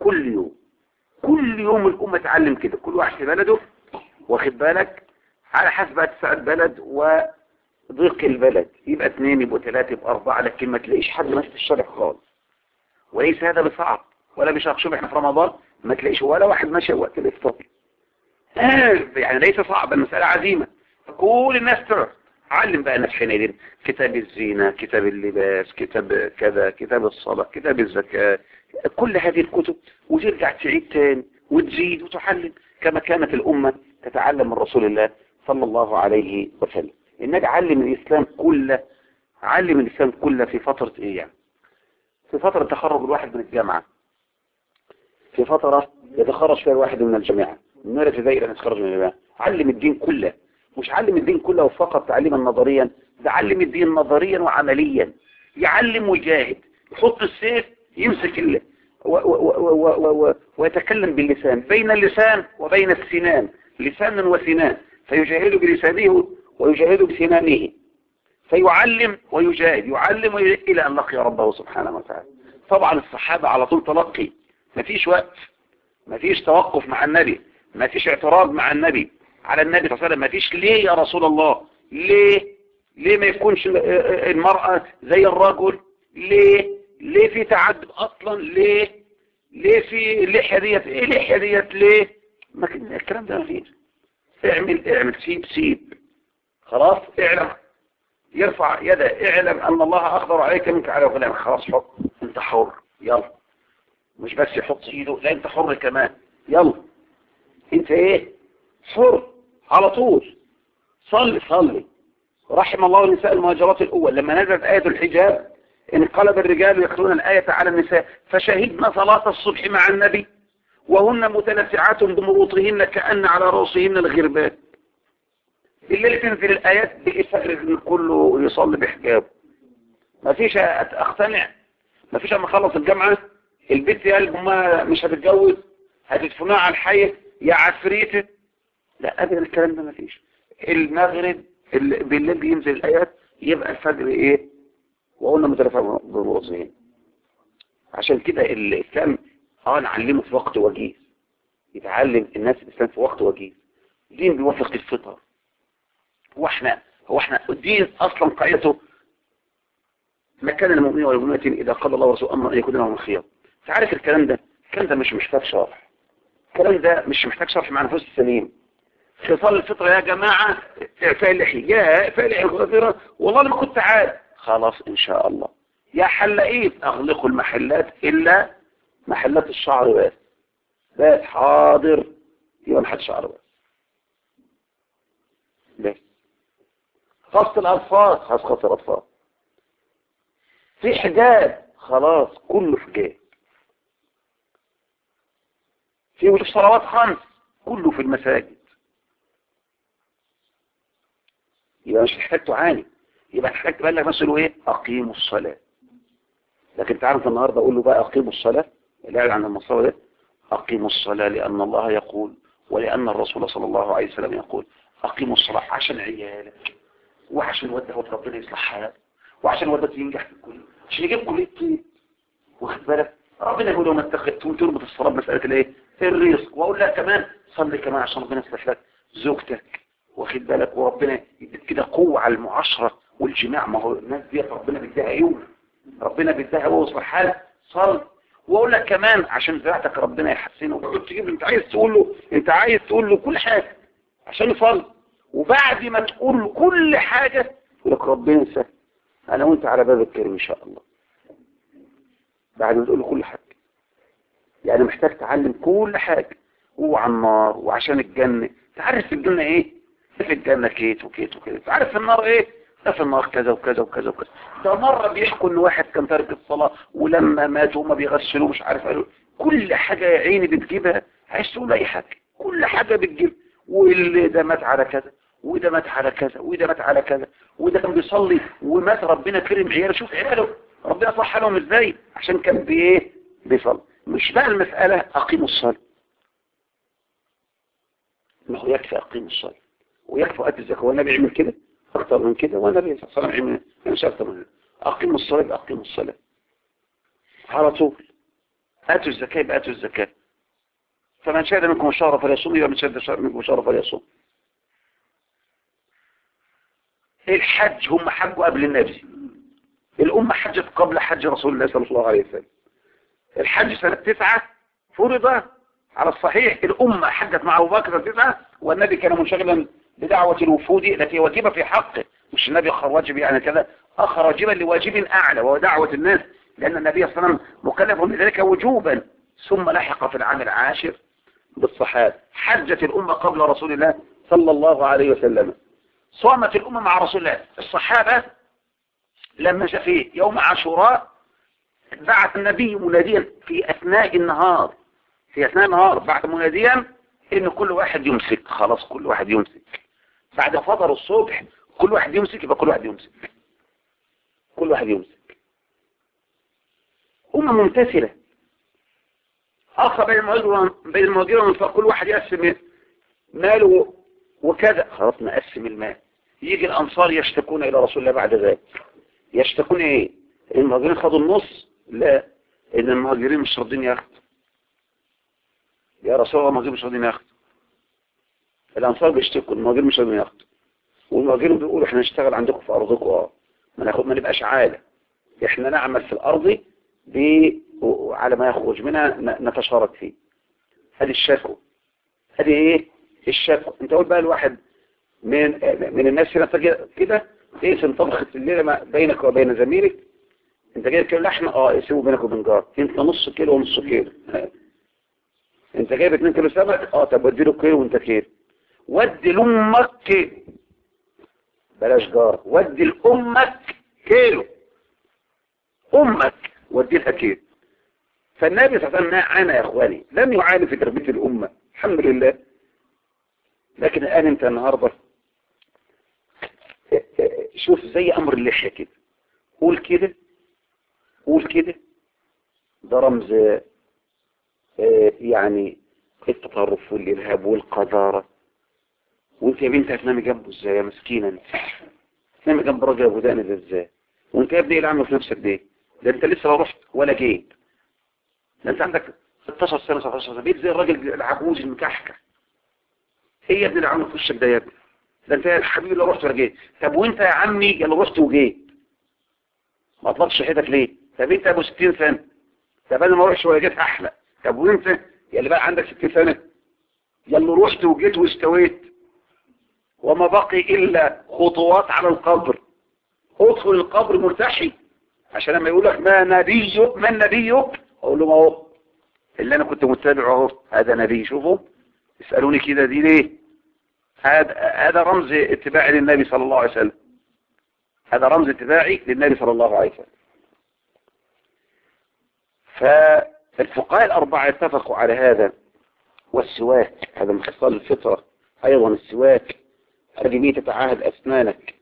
كل يوم الأمة تعلم كده، كل واحد في بلده، واخد بالك، على حسب اتساع البلد وضيق البلد، يبقى 2 يبقى 3 يبقى 4، لكن ما تلاقيش حد ماشي في الشارع خالص. وليس هذا بصعب ولا بشق. شوف احنا في رمضان ما تلاقيش ولا واحد ماشي وقت الافطار. يعني ليس صعب، المسألة عزيمة. كل الناس تعرف. علم بقى الناس حينئذ كتاب الزينة، كتاب اللباس، كتاب كذا، كتاب الصلاة، كتاب الزكاة، كل هذه الكتب، وترجع تعيد تاني وتزيد وتحلل كما كانت الأمة تتعلم من رسول الله صلى الله عليه وسلم. النبي علم الإسلام كله في فترة ايه يعني؟ في فترة تخرج الواحد من الجامعة، في فترة يتخرج فيها الواحد من الجامعة، من ابتدائي إلى يتخرج من الجامعة. علم الدين كله، مش علم الدين كله فقط تعليما نظريا، ده علم الدين نظريا وعمليا. يعلم ويجاهد، يحط السيف يمسك الله ويتكلم باللسان، بين اللسان وبين السنان، لسانا وسنان، فيجاهد بلسانه ويجاهد بسنانه، فيعلم ويجاهد، يعلم إلى أن لقي ربه سبحانه وتعالى. طبعا الصحابة على طول تلقي، مفيش وقت، مفيش توقف مع النبي، مفيش اعتراض مع النبي على النبي صلى الله عليه وسلم، مفيش ليه يا رسول الله، ليه ما يكونش المرأة زي الرجل، ليه في تعدد اصلا، ليه في اللحية ديت، ايه اللحية ديت ليه؟ ما الكلام ده مفيش. اعمل سيب خلاص. اعلم، يرفع يده، اعلم ان الله اقدر عليك منك على غلام، خلاص حط، انت حر، يلا. مش بس يحط ايده، لا انت حر كمان، يلا انت ايه، حر على طول. صلي. رحم الله النساء المهاجرات الأول، لما نزلت آية الحجاب انقلب الرجال يتلون الآية على النساء، فشهدنا صلاة الصبح مع النبي وهن متلسعات بمروطهن كأن على رؤوسهن الغربان. الليل تنزل الآيات بإفجر كله يصلي بحجابه. ما فيش أقتنع، ما فيش أما خلص الجامعة البنت قال ما مش هتتجوز، هتدفنوها على الحي يا عفريته. لا ابدا الكلام ده ما فيش. المغرب بالليل بينزل الايات، يبقى الفجر ايه، وقلنا مترفع برؤوسهم. عشان كده الاسلام نعلمه في وقت وجيز، يتعلم الناس الاسلام في وقت وجيز. الدين بيوافق الفطر. هو احنا الدين اصلا قاعدته ما كان المؤمنين والمؤمنات اذا قال الله ورسوله امرا ان يكون لهم الخيار. تعرف الكلام ده مش محتاج شرح. الكلام ده مش محتاج شرح مع نفوس السليم. خصال الفطرة يا جماعة، اعفاء اللحية، يا اعفاء اللحية الغفيرة، والله ما كنت عارف، خلاص ان شاء الله. يا حلاقين اغلقوا المحلات الا محلات الشعر بس حاضر، يبقى محل شعر بس. خاصة الاطفال، خاصة الاطفال في حجاب، خلاص كله حجاب. في وجوب صلوات 5 كله في المساجد، يبقى مش محتاج تعاني. يبقى محتاج تبلغ الناس يقولوا ايه، اقيموا الصلاة. لكن تعرف النهارده اقول له بقى اقيموا الصلاة، اللي عن المصلى ده، اقيموا الصلاة لان الله يقول ولان الرسول صلى الله عليه وسلم يقول اقيموا الصلاة، عشان عيالك وعشان والدك ربنا يصلح حالك، وعشان والدك ينجح في الكلية، عشان يجيب كلية طب، واخد بالك. ربنا يقول لهم اتخذتم تربط الصلاة مسألة الايه، الرزق. واقول لها كمان صلي كمان عشان ربنا يصلح لك زوجتك، واخد بالك، وربنا يديك كده قوة على المعاشرة والجماع. ما هو الناس دي ربنا بيديها عيون، ربنا بيديها هو يصلح حالك، صل. واقول لك كمان عشان زراعتك ربنا يحسنه، وتقعد تجيب انت عايز تقول له كل حاجة عشان يصل. وبعد ما تقول له كل حاجة يقول لك ربنا يسهل، انا وانت على باب الكريم ان شاء الله. بعد ما تقول له كل حاجة، يعني محتاج تعلم كل حاجة، وعن النار وعشان الجنة. تعرف في الجنة ايه، في الجنة كيت وكيت وكيت. تعرف في النار ايه، ده في النار كذا وكذا وكذا وكذا. ده مرة بيحكوا ان واحد كان تارك الصلاة ولما مات وما بيغسلوه مش عارف قالوا كل حاجة يا عيني بتجيبها، عايز تقول اي حاجة، كل حاجة بتجيب. واللي ده مات على كذا، وده مات على كذا، وده مات على كذا، وده كان بيصلي ومات ربنا كرم عياله. شوف عياله ربنا صح لهم ازاي، عشان كان بايه، بيصلي. مش بقى المسألة اقيموا الصلاة، ما هو يكفي اقيموا الصلاة ويكفي ادي الزكاة، والنبي يعمل كده اكتر من كده، والنبي صلى الله عليه وسلم مش اكتر من كده. أقيموا الصلاة يبقى أقيموا الصلاة على طول. آتوا الزكاة يبقى آتوا الزكاة. فمن شهد منكم الشهر فليصوم، يبقى من شهد منكم الشهر فليصوم. الحج هم حجوا قبل النبي، الأمة حجت قبل حج رسول الله صلى الله عليه وسلم. الحج سنة 9 فرض على الصحيح، الأمة حجت مع أبو بكر 9، والنبي كان منشغلا بدعوة الوفود التي واجبة في حقه، مش النبي أخر واجب يعني كذا، أخر واجبا لواجب أعلى وهو دعوة الناس، لأن النبي صلى الله عليه وسلم مكلف بذلك وجوبا، ثم لحق في العام العاشر بالصحابة. حجت الأمة قبل رسول الله صلى الله عليه وسلم، صامت الأمة مع رسول الله. الصحابة لما جاء في يوم عاشوراء بعث النبي مناديا في أثناء النهار، بعد مناديا إن كل واحد يمسك، خلاص كل واحد يمسك، بعد فطر الصبح كل واحد يمسك، يبقى كل واحد يمسك، كل واحد يمسك. أمة ممتثلة. أخ بين المهاجرين والأنصار كل واحد يقسم ماله وكذا، خلاص نقسم المال. يجي الأنصار يشتكون إلى رسول الله بعد ذلك. يشتكون إيه؟ المهاجرين خدوا النص؟ لا، إن المهاجرين مش راضين ياخدوا. يا رسول الله المهاجرين مش راضين ياخدوا. الأنصار بيشتكوا المهاجرين مش راضين ياخدوا، والمهاجرين بيقولوا إحنا نشتغل عندكم في أرضكم، ما نبقاش عالة، إحنا نعمل في الأرض على ما يخرج منها نتشارك فيه. هذه الشكوى، هذه إيه؟ الشكوى. أنت قول بقى الواحد من الناس هنا كده ايه طبخة الليلة بينك وبين زميلك، انت جايب كيلو لحمة يسيبه بينك وبين جار، انت نص كيلو ونص كيلو. انت جايب 2 كيلو سمك، طب ودي له كيلو وانت كيلو. ودي لامك كيلو، بلاش جار، ودي لامك كيلو، امك ودي لها كيلو. فالنبي صلى الله عليه وسلم عانى يا اخواني، لم يعاني في تربية الامة الحمد لله. لكن الان انت النهارده شوف زي امر اللحية كده، قول كده قول كده، ده رمز يعني التطرف والإرهاب والقذارة. وانت يا بنت هتنامي جنبه ازاي يا مسكينة انت؟ هتنامي جنب راجل ابو دقن ده ازاي؟ وانت يا ابني ايه اللي عامله في نفسك ده؟ ده انت لسه لا رحت ولا جيت، ده انت عندك 16 سنة 17 سنة، بيت زي الراجل العجوز المكحكة. ايه يا ابني اللي عامله في وشك ده يا ابني؟ ده انت يا حبيبي لا رحت ولا جيت. طب وانت يا عمي يلا رحت وجيت ما اطلقش حياتك ليه؟ طب انت ابو 60 سنة، طب انا ما اروحش ولا جيت احلى. طب وانت يا اللي بقى عندك 60 سنة يلا رحت وجيت واستويت، وما بقي الا خطوات على القبر، ادخل القبر مرتحي، عشان لما يقول لك ما نبيك اقول له ما هو اللي انا كنت متابعه اهو، هذا نبي. شوفوا اسالوني كده دي ليه؟ هذا رمز اتباعي للنبي صلى الله عليه وسلم، هذا رمز اتباعي للنبي صلى الله عليه وسلم. فالفقهاء الأربعة اتفقوا على هذا. والسواك هذا من خصال الفطرة أيضا، السواك هذه تتعاهد أسنانك.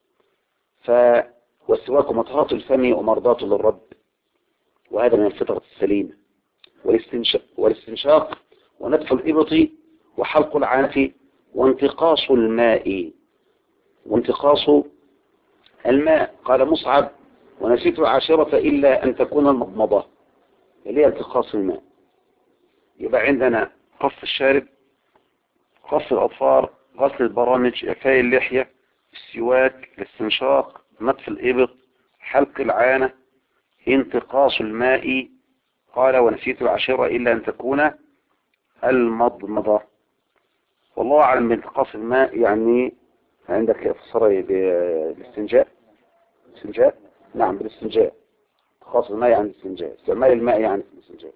والسواك مطهرة الفم ومرضاة للرب، وهذا من الفطرة السليمة. والاستنشاق ونتف الإبط وحلق العانة وانتقاص الماء، قال مصعب ونسيت العاشرة إلا أن تكون المضمضة، اللي هي انتقاص الماء. يبقى عندنا قص الشارب، قص الأظفار، غسل البرامج، إعفاء اللحية، السواك، الاستنشاق، نتف الإبط، حلق العانة، انتقاص الماء. قال ونسيت العاشرة إلا أن تكون المضمضة. والله أعلم بانتقاص الماء يعني عندك فسره بالاستنجاء. استنجاء، نعم بالاستنجاء. انتقاص الماء يعني الاستنجاء، استعمال الماء يعني الاستنجاء.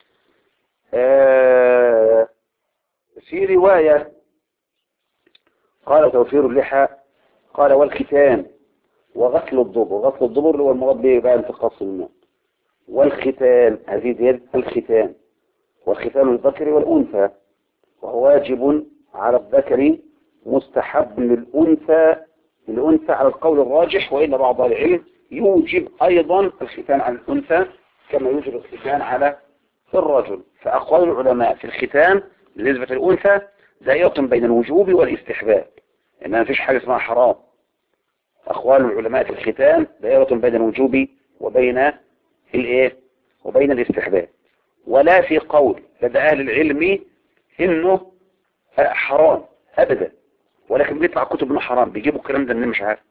في رواية قال توفير اللحى، قال والختان وغسل الضبر. غسل الضبر اللي هو المراد به بقى انتقاص الماء. والختان هذه ديال الختان، والختان الذكر والأنثى، وهو واجب على الذكر مستحب للأنثى على القول الراجح، وإن بعض العلم يوجب أيضا الختان على الأنثى كما يوجب الختان على الرجل. فأقوال العلماء في الختان بالنسبة للأنثى دائرة بين الوجوب والاستحباب، إن ما فيش حاجة اسمها حرام أقوال العلماء في الختان دائرة بين الوجوب وبين الإيه وبين الاستحباب، ولا في قول لدى أهل العلم إنه حرام أبدا، ولكن بيطلع كتب إنه حرام، بيجيبوا الكلام ده منين مش عارف،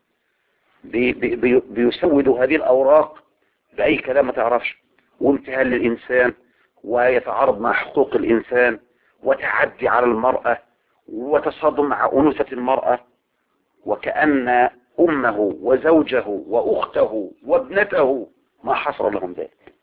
بيسودوا هذه الأوراق بأي كلام ما تعرفش، وامتهان للإنسان، ويتعارض مع حقوق الإنسان، وتعدي على المرأة، وتصادم مع أنوثة المرأة، وكأن أمه وزوجه وأخته وابنته ما حصر لهم ذلك.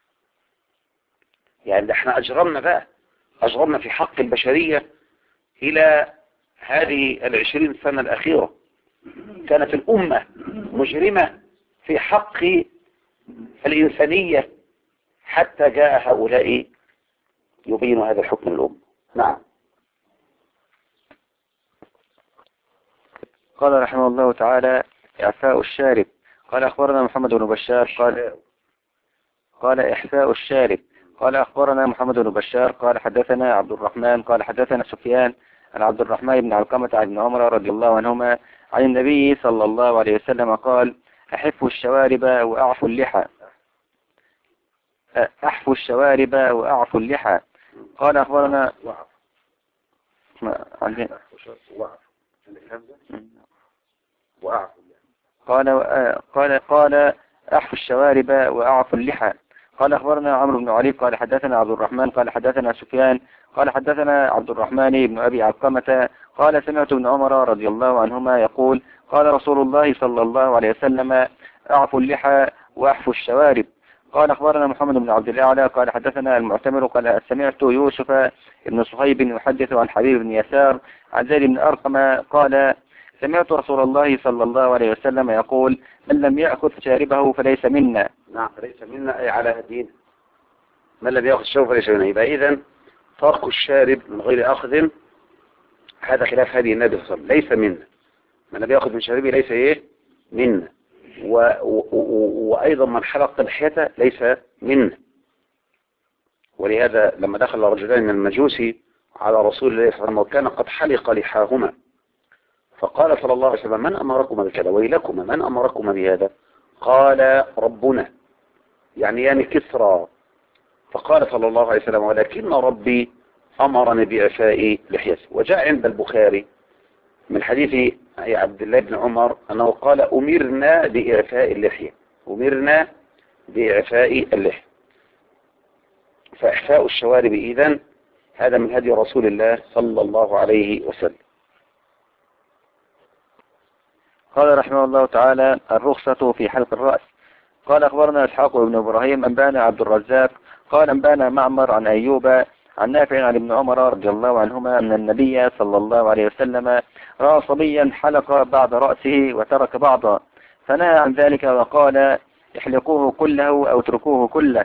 يعني ده احنا أجرمنا في حق البشرية إلى هذه 20 سنة الأخيرة. كانت الأمة مجرمة في حق الإنسانية حتى جاء هؤلاء يبين هذا الحكم للأمة. نعم. قال رحمه الله تعالى: إعفاء الشارب. قال أخبرنا محمد بن بشار قال إحفاء الشارب. قال أخبرنا محمد بن بشار قال حدثنا عبد الرحمن قال حدثنا سفيان عن عبد الرحمن بن علقمة عن ابن عمر رضي الله عنهما عن النبي صلى الله عليه وسلم قال: أحفوا الشوارب وأعفوا اللحى. أحفوا الشوارب وأعفوا اللحى. قال أخبرنا قال أحفوا الشوارب وأعفوا اللحى. قال أخبرنا عمرو بن علي قال حدثنا عبد الرحمن قال حدثنا سفيان قال حدثنا عبد الرحمن بن أبي علقمة قال: سمعت ابن عمر رضي الله عنهما يقول: قال رسول الله صلى الله عليه وسلم: أعفوا اللحى وأحفوا الشوارب. قال أخبرنا محمد بن عبد الأعلى قال حدثنا المعتمر قال: سمعت يوسف بن صهيب يحدث عن حبيب بن يسار عن زيد بن أرقم قال: سمعت رسول الله صلى الله عليه وسلم يقول: من لم يأخذ شاربه فليس منا. نعم، فليس منا أي على هدينا. من لم يأخذ شاربه فليس منا. يبقى إذن ترك الشارب من غير أخذ هذا خلاف هدي النبي صلى الله عليه وسلم، ليس منا. من لم يأخذ من شاربه ليس إيه منا. وأيضا من حلق لحيته ليس منا. ولهذا لما دخل رجلان من المجوس على رسول الله صلى الله عليه وسلم وكان قد حلق لحاهما، فقال صلى الله عليه وسلم: من أمركم بكذا؟ ويلكم من أمركم بهذا؟ قال: ربنا، يعني كسرى. فقال صلى الله عليه وسلم: ولكن ربي أمرني بإعفاء لحيتي. وجاء عند البخاري من حديث عبد الله بن عمر أنه قال: أمرنا بإعفاء اللحية، أمرنا بإعفاء اللحية. فإعفاء الشوارب إذن هذا من هدي رسول الله صلى الله عليه وسلم. قال رحمه الله تعالى: الرخصة في حلق الرأس. قال أخبرنا إسحاق بن إبراهيم أنبانا عبد الرزاق قال أنبانا معمر عن أيوب عن نافع عن ابن عمر رضي الله عنهما أن النبي صلى الله عليه وسلم رأى صبيا حلق بعض رأسه وترك بعضا فنهى عن ذلك وقال: احلقوه كله أو اتركوه كله.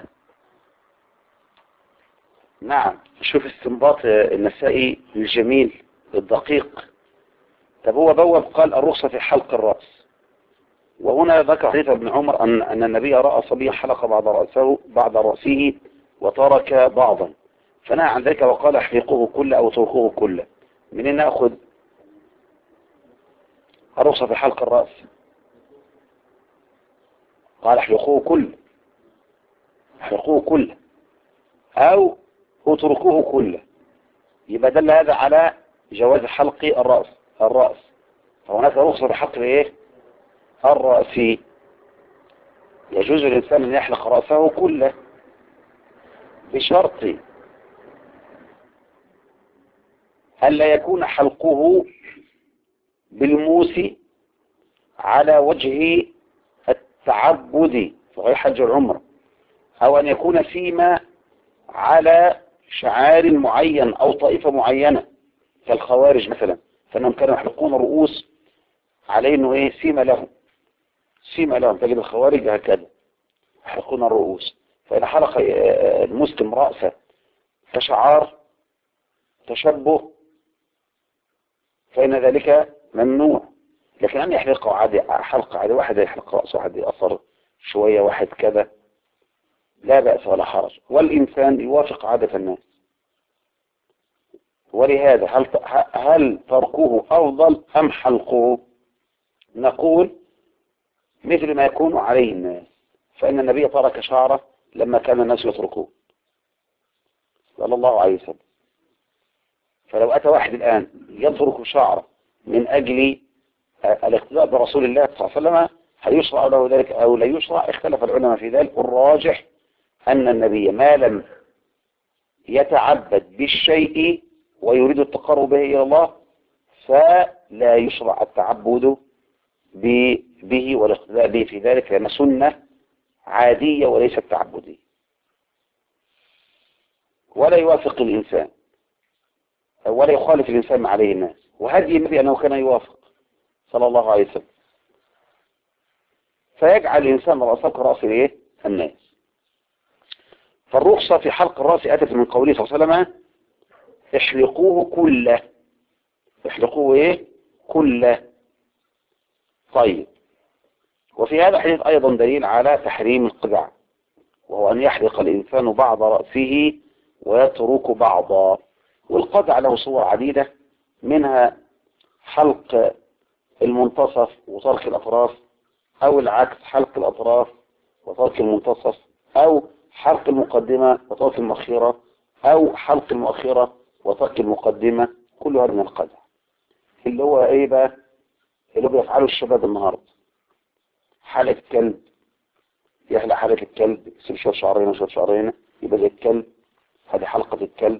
نعم، شوف استنباط النسائي الجميل الدقيق. طب هو بوب قال الرخصة في حلق الرأس، وهنا ذكر حديث ابن عمر أن النبي رأى صبيا حلق بعض رأسه وترك بعضا فنهى عن ذلك وقال: احلقوه كله أو اتركوه كله. منين نأخذ الرخصة في حلق الرأس؟ قال: احلقوه كله، احلقوه كله أو اتركوه كله. يبقى دل هذا على جواز حلق الرأس. فهناك رخصة في حلق ايه الرأس، يجوز للإنسان أن يحلق رأسه كله بشرط ألا يكون حلقه بالموس على وجه التعبد في غير حج العمرة، أو أن يكون فيما على شعار معين أو طائفة معينة كالخوارج مثلا، فإنهم كانوا يحلقون الرؤوس عليه إنه إيه سيما لهم. تجد الخوارج هكذا يحلقون الرؤوس، فإن حلق المسلم رأسه كشعار تشبه فإن ذلك ممنوع. لكن أن يحلقه عادي، حلقة عادي، واحد يحلق رأسه، واحد يأثر شوية، واحد كذا، لا بأس ولا حرج، والإنسان يوافق عادة الناس. ولهذا هل تركوه أفضل أم حلقه؟ نقول مثل ما يكون عليه الناس، فإن النبي ترك شعره لما كان الناس يتركوه صلى الله عليه وسلم. فلو أتى واحد الآن يترك شعره من أجل الاقتداء برسول الله صلى الله عليه وسلم، هل يشرع له ذلك أو لا يشرع؟ اختلف العلماء في ذلك. الراجح أن النبي ما لم يتعبد بالشيء ويريد التقرب به إلى الله فلا يشرع التعبد به والاقتداء به في ذلك، لأن سنة عادية وليست تعبدية. ولا يوافق الإنسان ولا يخالف الإنسان ما عليه الناس، وهدي النبي أنه كان يوافق صلى الله عليه وسلم، فيجعل الإنسان رأسه كرأس إيه؟ الناس. فالرخصة في حلق الرأس أتت من قوله صلى الله عليه وسلم احلقوه كله. احلقوه إيه؟ كله. طيب، وفي هذا الحديث أيضا دليل على تحريم القزع، وهو أن يحلق الإنسان بعض رأسه ويترك بعضا. والقزع له صور عديدة، منها حلق المنتصف وترك الأطراف، أو العكس حلق الأطراف وترك المنتصف، أو حلق المقدمة وترك المؤخرة، أو حلق المؤخرة وترك المقدمة. كل هذا من القزع، اللي هو إيه بقى؟ اللي بيفعله الشباب النهاردة. حلق الكلب، يحلق حلقة الكلب، يسيب شوية شعرين وشوية شعرين يبقى زي الكلب، هذه حلقة الكلب.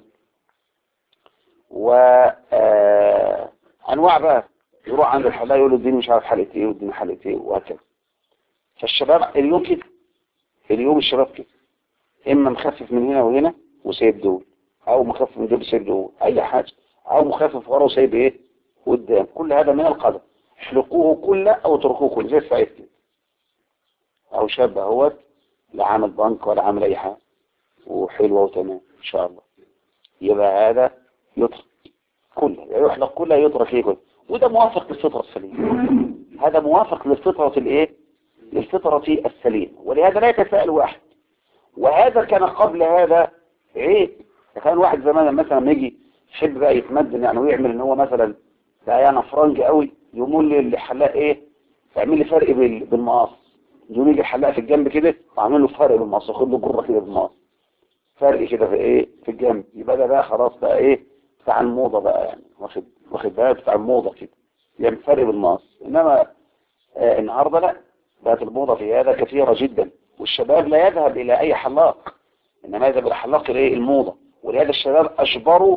وأنواع بقى، يروح عند الحلاق يقول له اديني مش عارف حلقة ايه واديني حلقة ايه وهكذا. فالشباب اليوم كده، اليوم الشباب كده، اما مخفف من هنا وهنا وسايب دول، او مخفف من دول وسايب دول، اي حاجة، او مخفف ورا وسايب ايه قدام. كل هذا من القدر. احلقوه كله او اتركوه كله، زي السعيد كده، او شاب اهوت لا عامل بنك ولا عامل اي حاجة وحلوة وتمام ان شاء الله، يبقى هذا يترك كله، يحلق كله يترك ايه كله. وده موافق للفطرة السليمة، هذا موافق للفطرة الايه؟ للفطرة السليمة. ولهذا لا يتساءل واحد. وهذا كان قبل هذا عيب. كان واحد زمان مثلا يجي يحب بقى يتمدن يعني ويعمل ان هو مثلا بقى يعني فرنج قوي، يقول لي الحلاق ايه؟ يعمل لي فرق بالمقص. يقوم يجي الحلاق في الجنب كده وعامل له فرق بالمقص، ياخد له جره كده بالمقص، فرق كده في ايه؟ في الجنب. يبقى ده بقى خلاص بقى ايه؟ بتاع الموضة بقى، يعني واخد بقى بتاع الموضة كده، يعني فرق بالمقص. انما النهارده لا، بقت الموضة في هذا كثيرة جدا، والشباب لا يذهب الى اي حلاق، انما يذهب الى حلاق الايه؟ الموضة. ولهذا الشباب اجبروا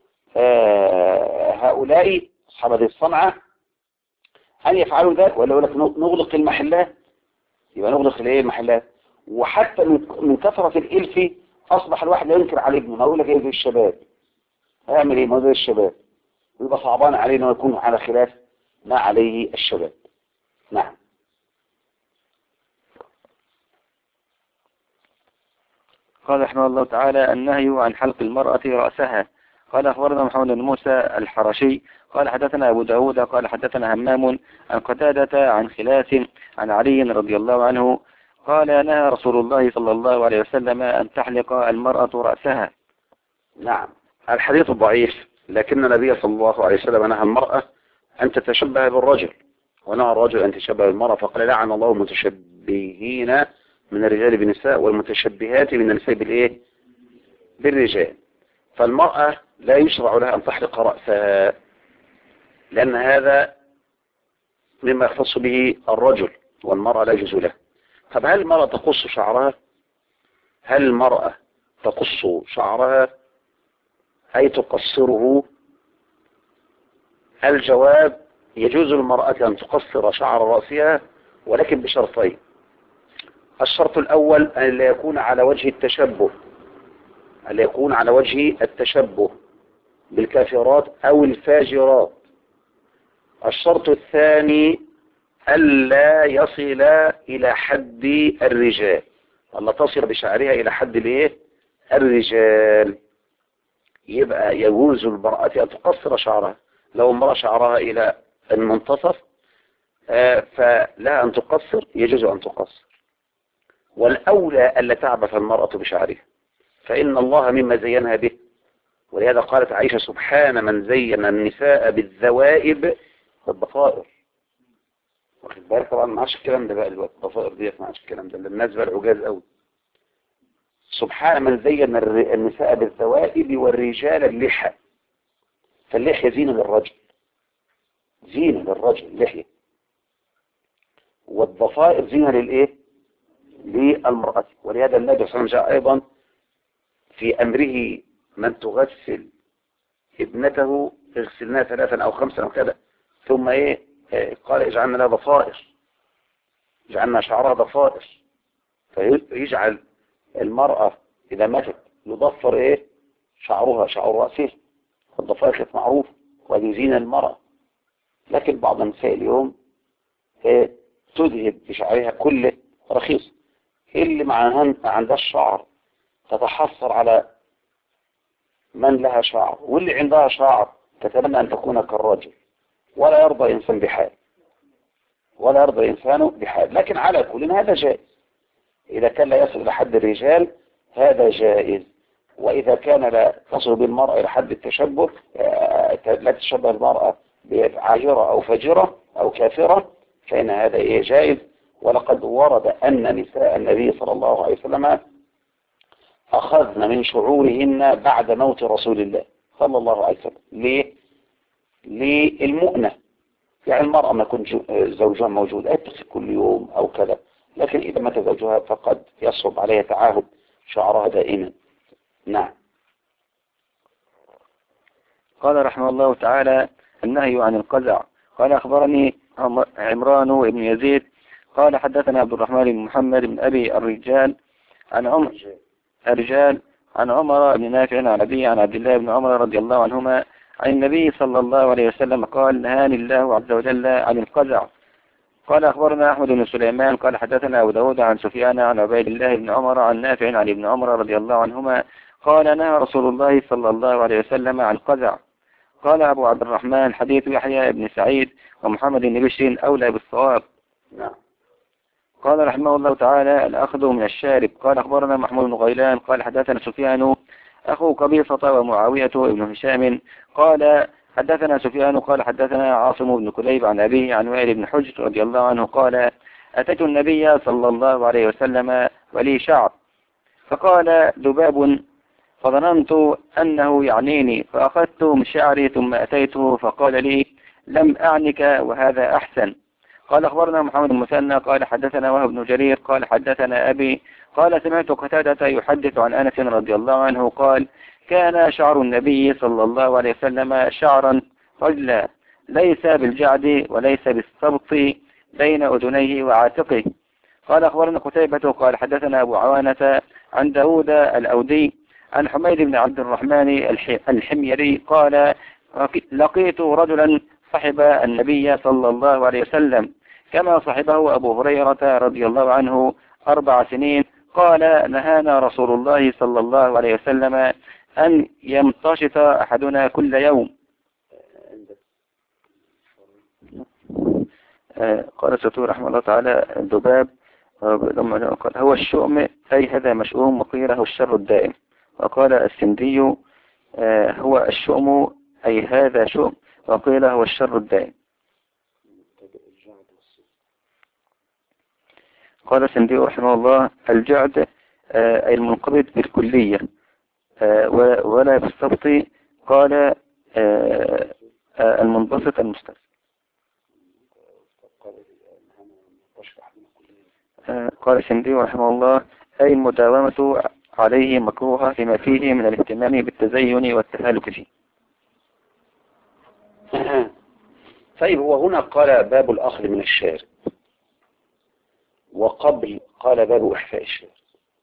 هؤلاء اصحاب هذه الصنعة ان يفعلوا ذلك، ولا يقول لك نغلق المحلات، يبقى نغلق الايه؟ المحلات. وحتى من كثرة الالف اصبح الواحد لا ينكر على ابنه، ما يقول لك ايه زي الشباب، هيعمل ايه؟ ما زي الشباب، ويبقى صعبان عليه انه يكون على خلاف ما عليه الشباب. نعم. قال رحمه الله تعالى: النهي عن حلق المرأة رأسها. قال أخبرنا محمد بن موسى الحرشي قال حدثنا أبو داود قال حدثنا همام عن قتادة عن خلاس عن علي رضي الله عنه قال: نهى رسول الله صلى الله عليه وسلم أن تحلق المرأة رأسها. نعم، الحديث ضعيف، لكن النبي صلى الله عليه وسلم نهى المرأة أن تتشبه بالرجل، ونهى الرجل أن تتشبه بالمرأة، فقال: لعن الله المتشبهين من الرجال بالنساء والمتشبهات من النساء بالإيه؟ بالرجال. فالمرأة لا يشرع لها أن تحلق رأسها، لأن هذا مما يختص به الرجل، والمرأة لا يجوز لها. طب هل المرأة تقص شعرها؟ هل المرأة تقص شعرها أي تقصره؟ الجواب: يجوز للمرأة أن تقصر شعر رأسها، ولكن بشرطين. الشرط الأول أن لا يكون على وجه التشبه، أن لا يكون على وجه التشبه بالكافرات أو الفاجرات. الشرط الثاني ألا يصل إلى حد الرجال، ألا تصل بشعرها إلى حد الايه؟ الرجال. يبقى يجوز المرأة أن تقصر شعرها، لو امرأة شعرها إلى المنتصف فلا أن تقصر، يجوز أن تقصر. والأولى ألا تعبث المرأة بشعرها، فإن الله مما زينها به. ولهذا قالت عائشة: سبحان من زين النساء بالذوائب والضفائر. واخد بالك؟ طبعا ما عادش الكلام ده بقى دلوقتي، الضفائر ديت ما عادش الكلام ده، الناس بقى العجاز قوي. سبحان من زين النساء بالثوائب والرجال اللحى. فاللحية زينة للرجل، زينة للرجل اللحية، والضفائر زينة للايه؟ للمرأة. ولهذا النبي صلى الله عليه وسلم جاء ايضا في امره من تغسل ابنته اغسلناها 3 أو 5 أو كذا، ثم ايه؟ قال اجعلنا لها ضفائر، اجعلنا شعرها ضفائر. فيجعل المرأة اذا ماتت يضفر ايه؟ شعرها، شعر رأسه. الضفائر كانت معروف وهذه زينة المرأة. لكن بعض النساء اليوم تذهب بشعرها كله، رخيص. اللي ما عندهاش شعر تتحسر على من لها شعر، واللي عندها شعر تتمنى أن تكون كالرجل. ولا يرضى إنسان بحال، ولا يرضى إنسان بحال. لكن على كل هذا جائز، إذا كان لا يصل إلى حد الرجال هذا جائز. وإذا كان لا تصل بالمرأة إلى حد التشبه، لا تشبه المرأة بعاهرة أو فجرة أو كافرة، فإن هذا إيه؟ جائز. ولقد ورد أن نساء النبي صلى الله عليه وسلم أخذن من شعورهن بعد موت رسول الله صلى الله عليه وسلم. ليه؟ للمؤنة. يعني المرأة ما يكون زوجها موجود أتخذ كل يوم أو كذا، لكن إذا مات زوجها فقد يصعب عليها تعاهد شعرها دائما. نعم. قال رحمه الله تعالى: النهي عن القزع. قال أخبرني عمران بن يزيد قال حدثنا عبد الرحمن بن محمد بن أبي الرجال عن عمر بن نافع عن أبي عن عبد الله بن عمر رضي الله عنهما عن النبي صلى الله عليه وسلم قال: نهاني الله عز وجل عن القزع. قال أخبرنا أحمد بن سليمان قال حدثنا أبو داود عن سفيان عن عبيد الله بن عمر عن نافع عن ابن عمر رضي الله عنهما قال: نهى رسول الله صلى الله عليه وسلم عن القزع. قال أبو عبد الرحمن: حديث يحيى بن سعيد ومحمد بن بشر أولى بالصواب. نعم. قال رحمه الله تعالى: الأخذ من الشارب. قال أخبرنا محمود بن غيلان قال حدثنا سفيان أخو قبيصة ومعاوية بن هشام قال حدثنا سفيان قال حدثنا عاصم بن كليب عن أبيه عن وائل بن حجر رضي الله عنه قال: أتيت النبي صلى الله عليه وسلم ولي شعر، فقال: ذباب، فظننت أنه يعنيني، فأخذت من شعري ثم أتيته فقال لي: لم أعنك وهذا أحسن. قال أخبرنا محمد بن المثنى قال حدثنا وهب بن جرير قال حدثنا أبي قال: سمعت قتادة يحدث عن أنس رضي الله عنه قال: كان شعر النبي صلى الله عليه وسلم شعرا رجلا ليس بالجعد وليس بالسبط بين أذنيه وعاتقه. قال أخبرنا قتيبة قال حدثنا أبو عوانة عن داود الأودي عن حميد بن عبد الرحمن الحميري قال: لقيت رجلا صحب النبي صلى الله عليه وسلم كما صحبه أبو هريرة رضي الله عنه 4 سنين. قال: نهانا رسول الله صلى الله عليه وسلم أن يمتشط أحدنا كل يوم. قال السطور رحمه الله تعالى: الذباب قال: هو الشؤم أي هذا مشؤوم، وقيل هو الشر الدائم. وقال السندي: هو الشؤم أي هذا شؤم، وقيل هو الشر الدائم. قال السندي رحمه الله: الجعد أي المنقبض بالكلية، ولا بالسبط. قال المنبسط المسترسل. قال السندي رحمه الله: أي المداومة عليه مكروهة فيما فيه من الاهتمام بالتزين والتهالك فيه. طيب، وهنا قال باب الأخذ من الشارب، وقبل قال باب إحفاء الشارب،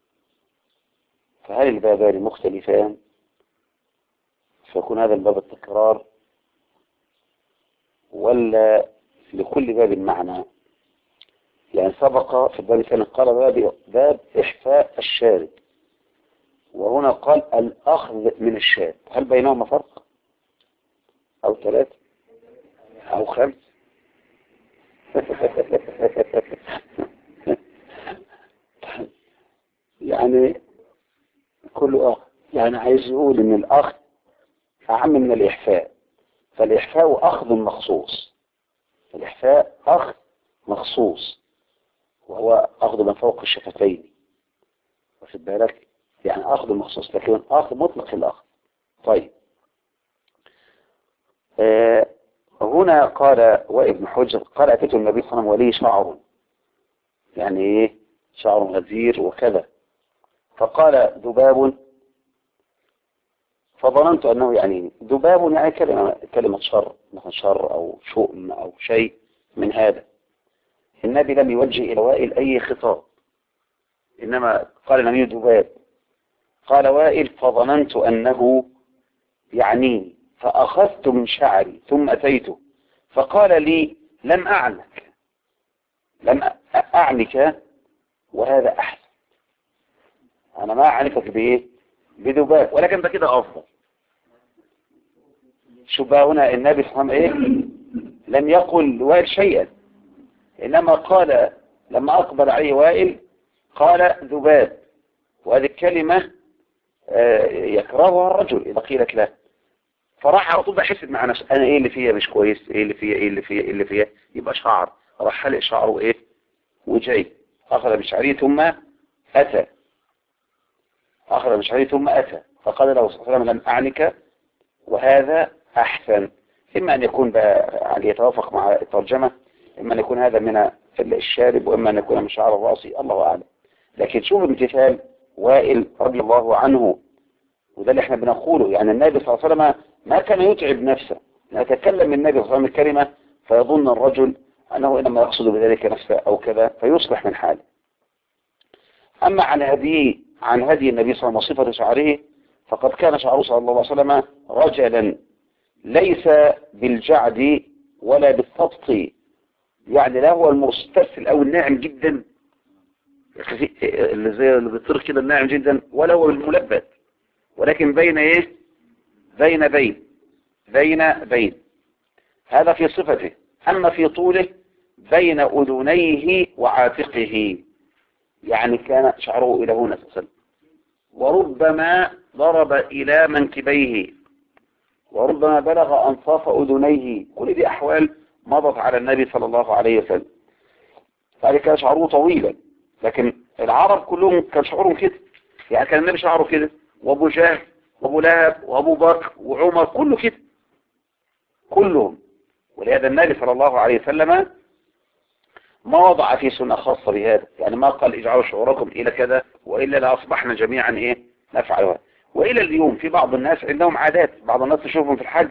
فهل البابان مختلفان؟ فيكون هذا الباب التكرار، ولا لكل باب معنى؟ يعني سبق في الباب الثاني قال باب إحفاء الشارب، وهنا قال الأخذ من الشارب. هل بينهما فرق أو 3 أو 5؟ يعني كل أخذ، يعني عايز يقول إن الأخذ أعم من الإحفاء، فالإحفاء أخذ مخصوص، الإحفاء أخذ مخصوص، وهو أخذ من فوق الشفتين، واخد بالك؟ يعني أخذ مخصوص، لكن أخذ مطلق الأخذ. طيب، هنا قال وائل بن حجر قال أتيت النبي صلى الله عليه وسلم ولي شعر، يعني إيه؟ شعر غزير وكذا، فقال ذباب، فظننت أنه يعني ذباب يعني كلمة شر، مثلا شر أو شؤم أو شيء من هذا. النبي لم يوجه إلى وائل أي خطاب، إنما قال النبي ذباب. قال وائل فظننت أنه يعنيني، فأخذت من شعري ثم أتيته فقال لي لم أعنك وهذا أحسن. أنا ما أعنفك بإيه؟ بذباب، ولكن ده كده أفضل. شوف بقى هنا النبي صلى الله عليه وسلم لم يقل وائل شيئا، إنما قال لما أقبل عليه وائل قال ذباب، وهذه الكلمة يكرهها الرجل إذا قيلت له، فراح على طول بحسب مع نفسه أنا إيه اللي فيها مش كويس، إيه اللي فيها يبقى شعر، راح حلق شعره إيه وجاي، أخذ بشعريه ثم أتى، فقال له صلى الله عليه وسلم لم أعنك وهذا أحسن. إما أن يكون يعني يتوافق مع الترجمة، إما أن يكون هذا من الشارب، وإما أن يكون من شعر الرأس، الله أعلم. لكن شوف امتثال وائل رضي الله عنه، وده اللي احنا بنقوله. يعني النبي صلى الله عليه وسلم ما كان يتعب نفسه، يتكلم النبي صلى الله عليه وسلم الكلمة فيظن الرجل أنه إنما يقصد بذلك نفسه أو كذا فيصلح من حاله. أما عن هدي النبي صلى الله عليه وسلم وصفة شعره، فقد كان شعره صلى الله عليه وسلم رجلا ليس بالجعد ولا بالسبط، يعني لا هو المسترسل أو الناعم جدا اللي زي اللي بيطير كده الناعم جدا، ولا هو الملبد، ولكن بين ايه؟ بين هذا في صفته. أما في طوله بين أذنيه وعاتقه، يعني كان شعره إلى هنا أساسا، وربما ضرب إلى منكبيه، وربما بلغ أنصاف أذنيه. كل دي أحوال مضت على النبي صلى الله عليه وسلم. فهذا كان شعره طويلا، لكن العرب كلهم كان شعورهم كده، يعني كان النبي شعره كده، وابو جهل وابو لهب وابو بكر وعمر كله كده، كلهم. ولهذا النبي صلى الله عليه وسلم ما وضع في سنة خاصة بهذا، يعني ما قال اجعلوا شعوركم إلى كذا وإلا لأصبحنا جميعا إيه نفعلها. وإلى اليوم في بعض الناس عندهم عادات، بعض الناس تشوفهم في الحج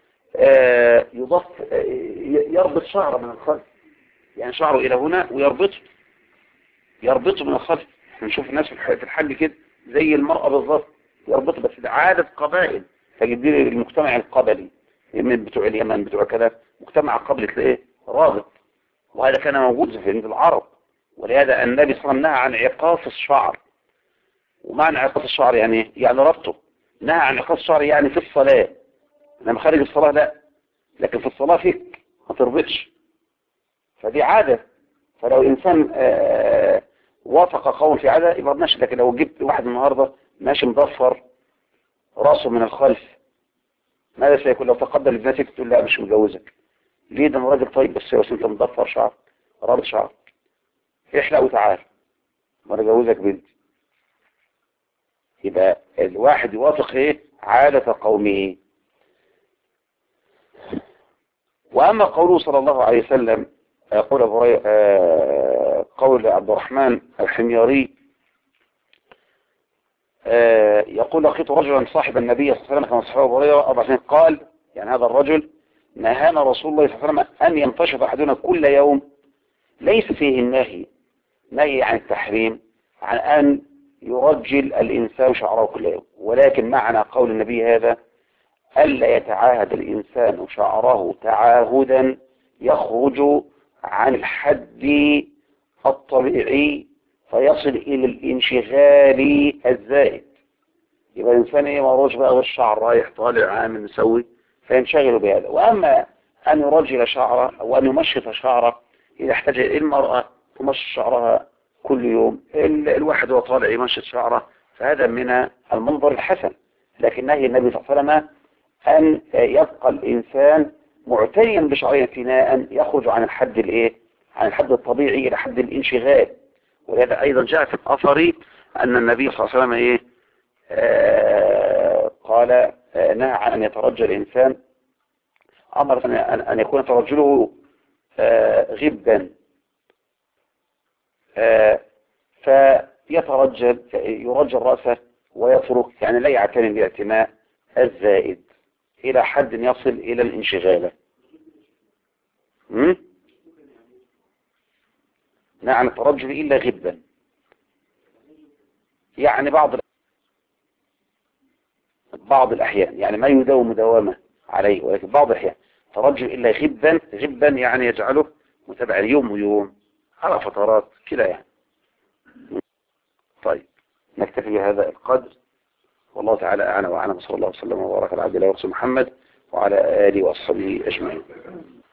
يربط شعره من الخلف، يعني شعره إلى هنا ويربطه من الخلف. نشوف الناس في الحج كده زي المرأة بالظبط يربطه، بس ده عادة قبائل، تجد المجتمع القبلي من بتوع اليمن بتوع كذا، مجتمع قبلي تلاقيه رابط، وهذا كان موجود في عند العرب. ولهذا النبي صلى الله عليه وسلم نهى عن عقاص الشعر. ومعنى عقاص الشعر يعني ربطه. نهى عن عقاص الشعر يعني في الصلاة، لما خارج الصلاة لا، لكن في الصلاة فيك ما تربطش، فدي عادة. فلو إنسان وافق قوم في عادة يبقى ماشي، لكن لو جبت واحد النهاردة ماشي مضفر راسه من الخلف، ماذا سيكون لو تقبل ابنتك تقول لا مش مجوزك؟ ليه؟ ده راجل طيب، بس انت مضفر شعر، رابط شعر، احلق وتعال ما اجوزك بنتي. يبقى الواحد يوافق ايه عادة قومه. واما قوله صلى الله عليه وسلم قول عبد الرحمن الحميري يقول لقيت رجلا صاحب النبي صلى الله عليه وسلم كما صحابه أبو هريرة 4 سنين، قال يعني هذا الرجل نهانا رسول الله صلى الله عليه وسلم أن ينتشط أحدنا كل يوم، ليس فيه نهي عن التحريم عن أن يرجل الإنسان شعره كل يوم، ولكن معنى قول النبي هذا ألا يتعاهد الإنسان شعره تعاهدا يخرج عن الحد الطبيعي فيصل إلى الانشغال الزائد. يبقى الإنسان إيه مروش بقى غير شعر رايح طالع عامل مسوي فينشغل بهذا. وأما أن يرجل شعره أو أن يمشط شعره إذا احتاج المرأة تمشط شعرها كل يوم، الواحد هو طالع يمشط شعره، فهذا من المنظر الحسن. لكن نهي النبي صلى الله عليه وسلم أن يبقى الإنسان معتنيا بشعره اعتناء يخرج عن الحد عن الحد الطبيعي إلى حد الانشغال. ولهذا أيضا جاء في الأثر أن النبي صلى الله عليه وسلم قال نهى عن أن يترجى الإنسان، أمر أن يكون ترجله غبا، فيترجل يرجل رأسه ويترك، يعني لا يعتني بالاعتناء الزائد إلى حد يصل إلى الانشغال. نعم الترجل إلا غبا، يعني بعض الأحيان، يعني ما يداوم مداومة عليه، ولكن بعض الأحيان ترجل إلا غبا. غبا يعني يجعله متابع يوم ويوم على فترات كده يعني. طيب نكتفي بهذا القدر، والله تعالى أعلم وأعلم، صلى الله وسلم وبارك على عبد الله ورسوله محمد وعلى آله وأصحابه أجمعين.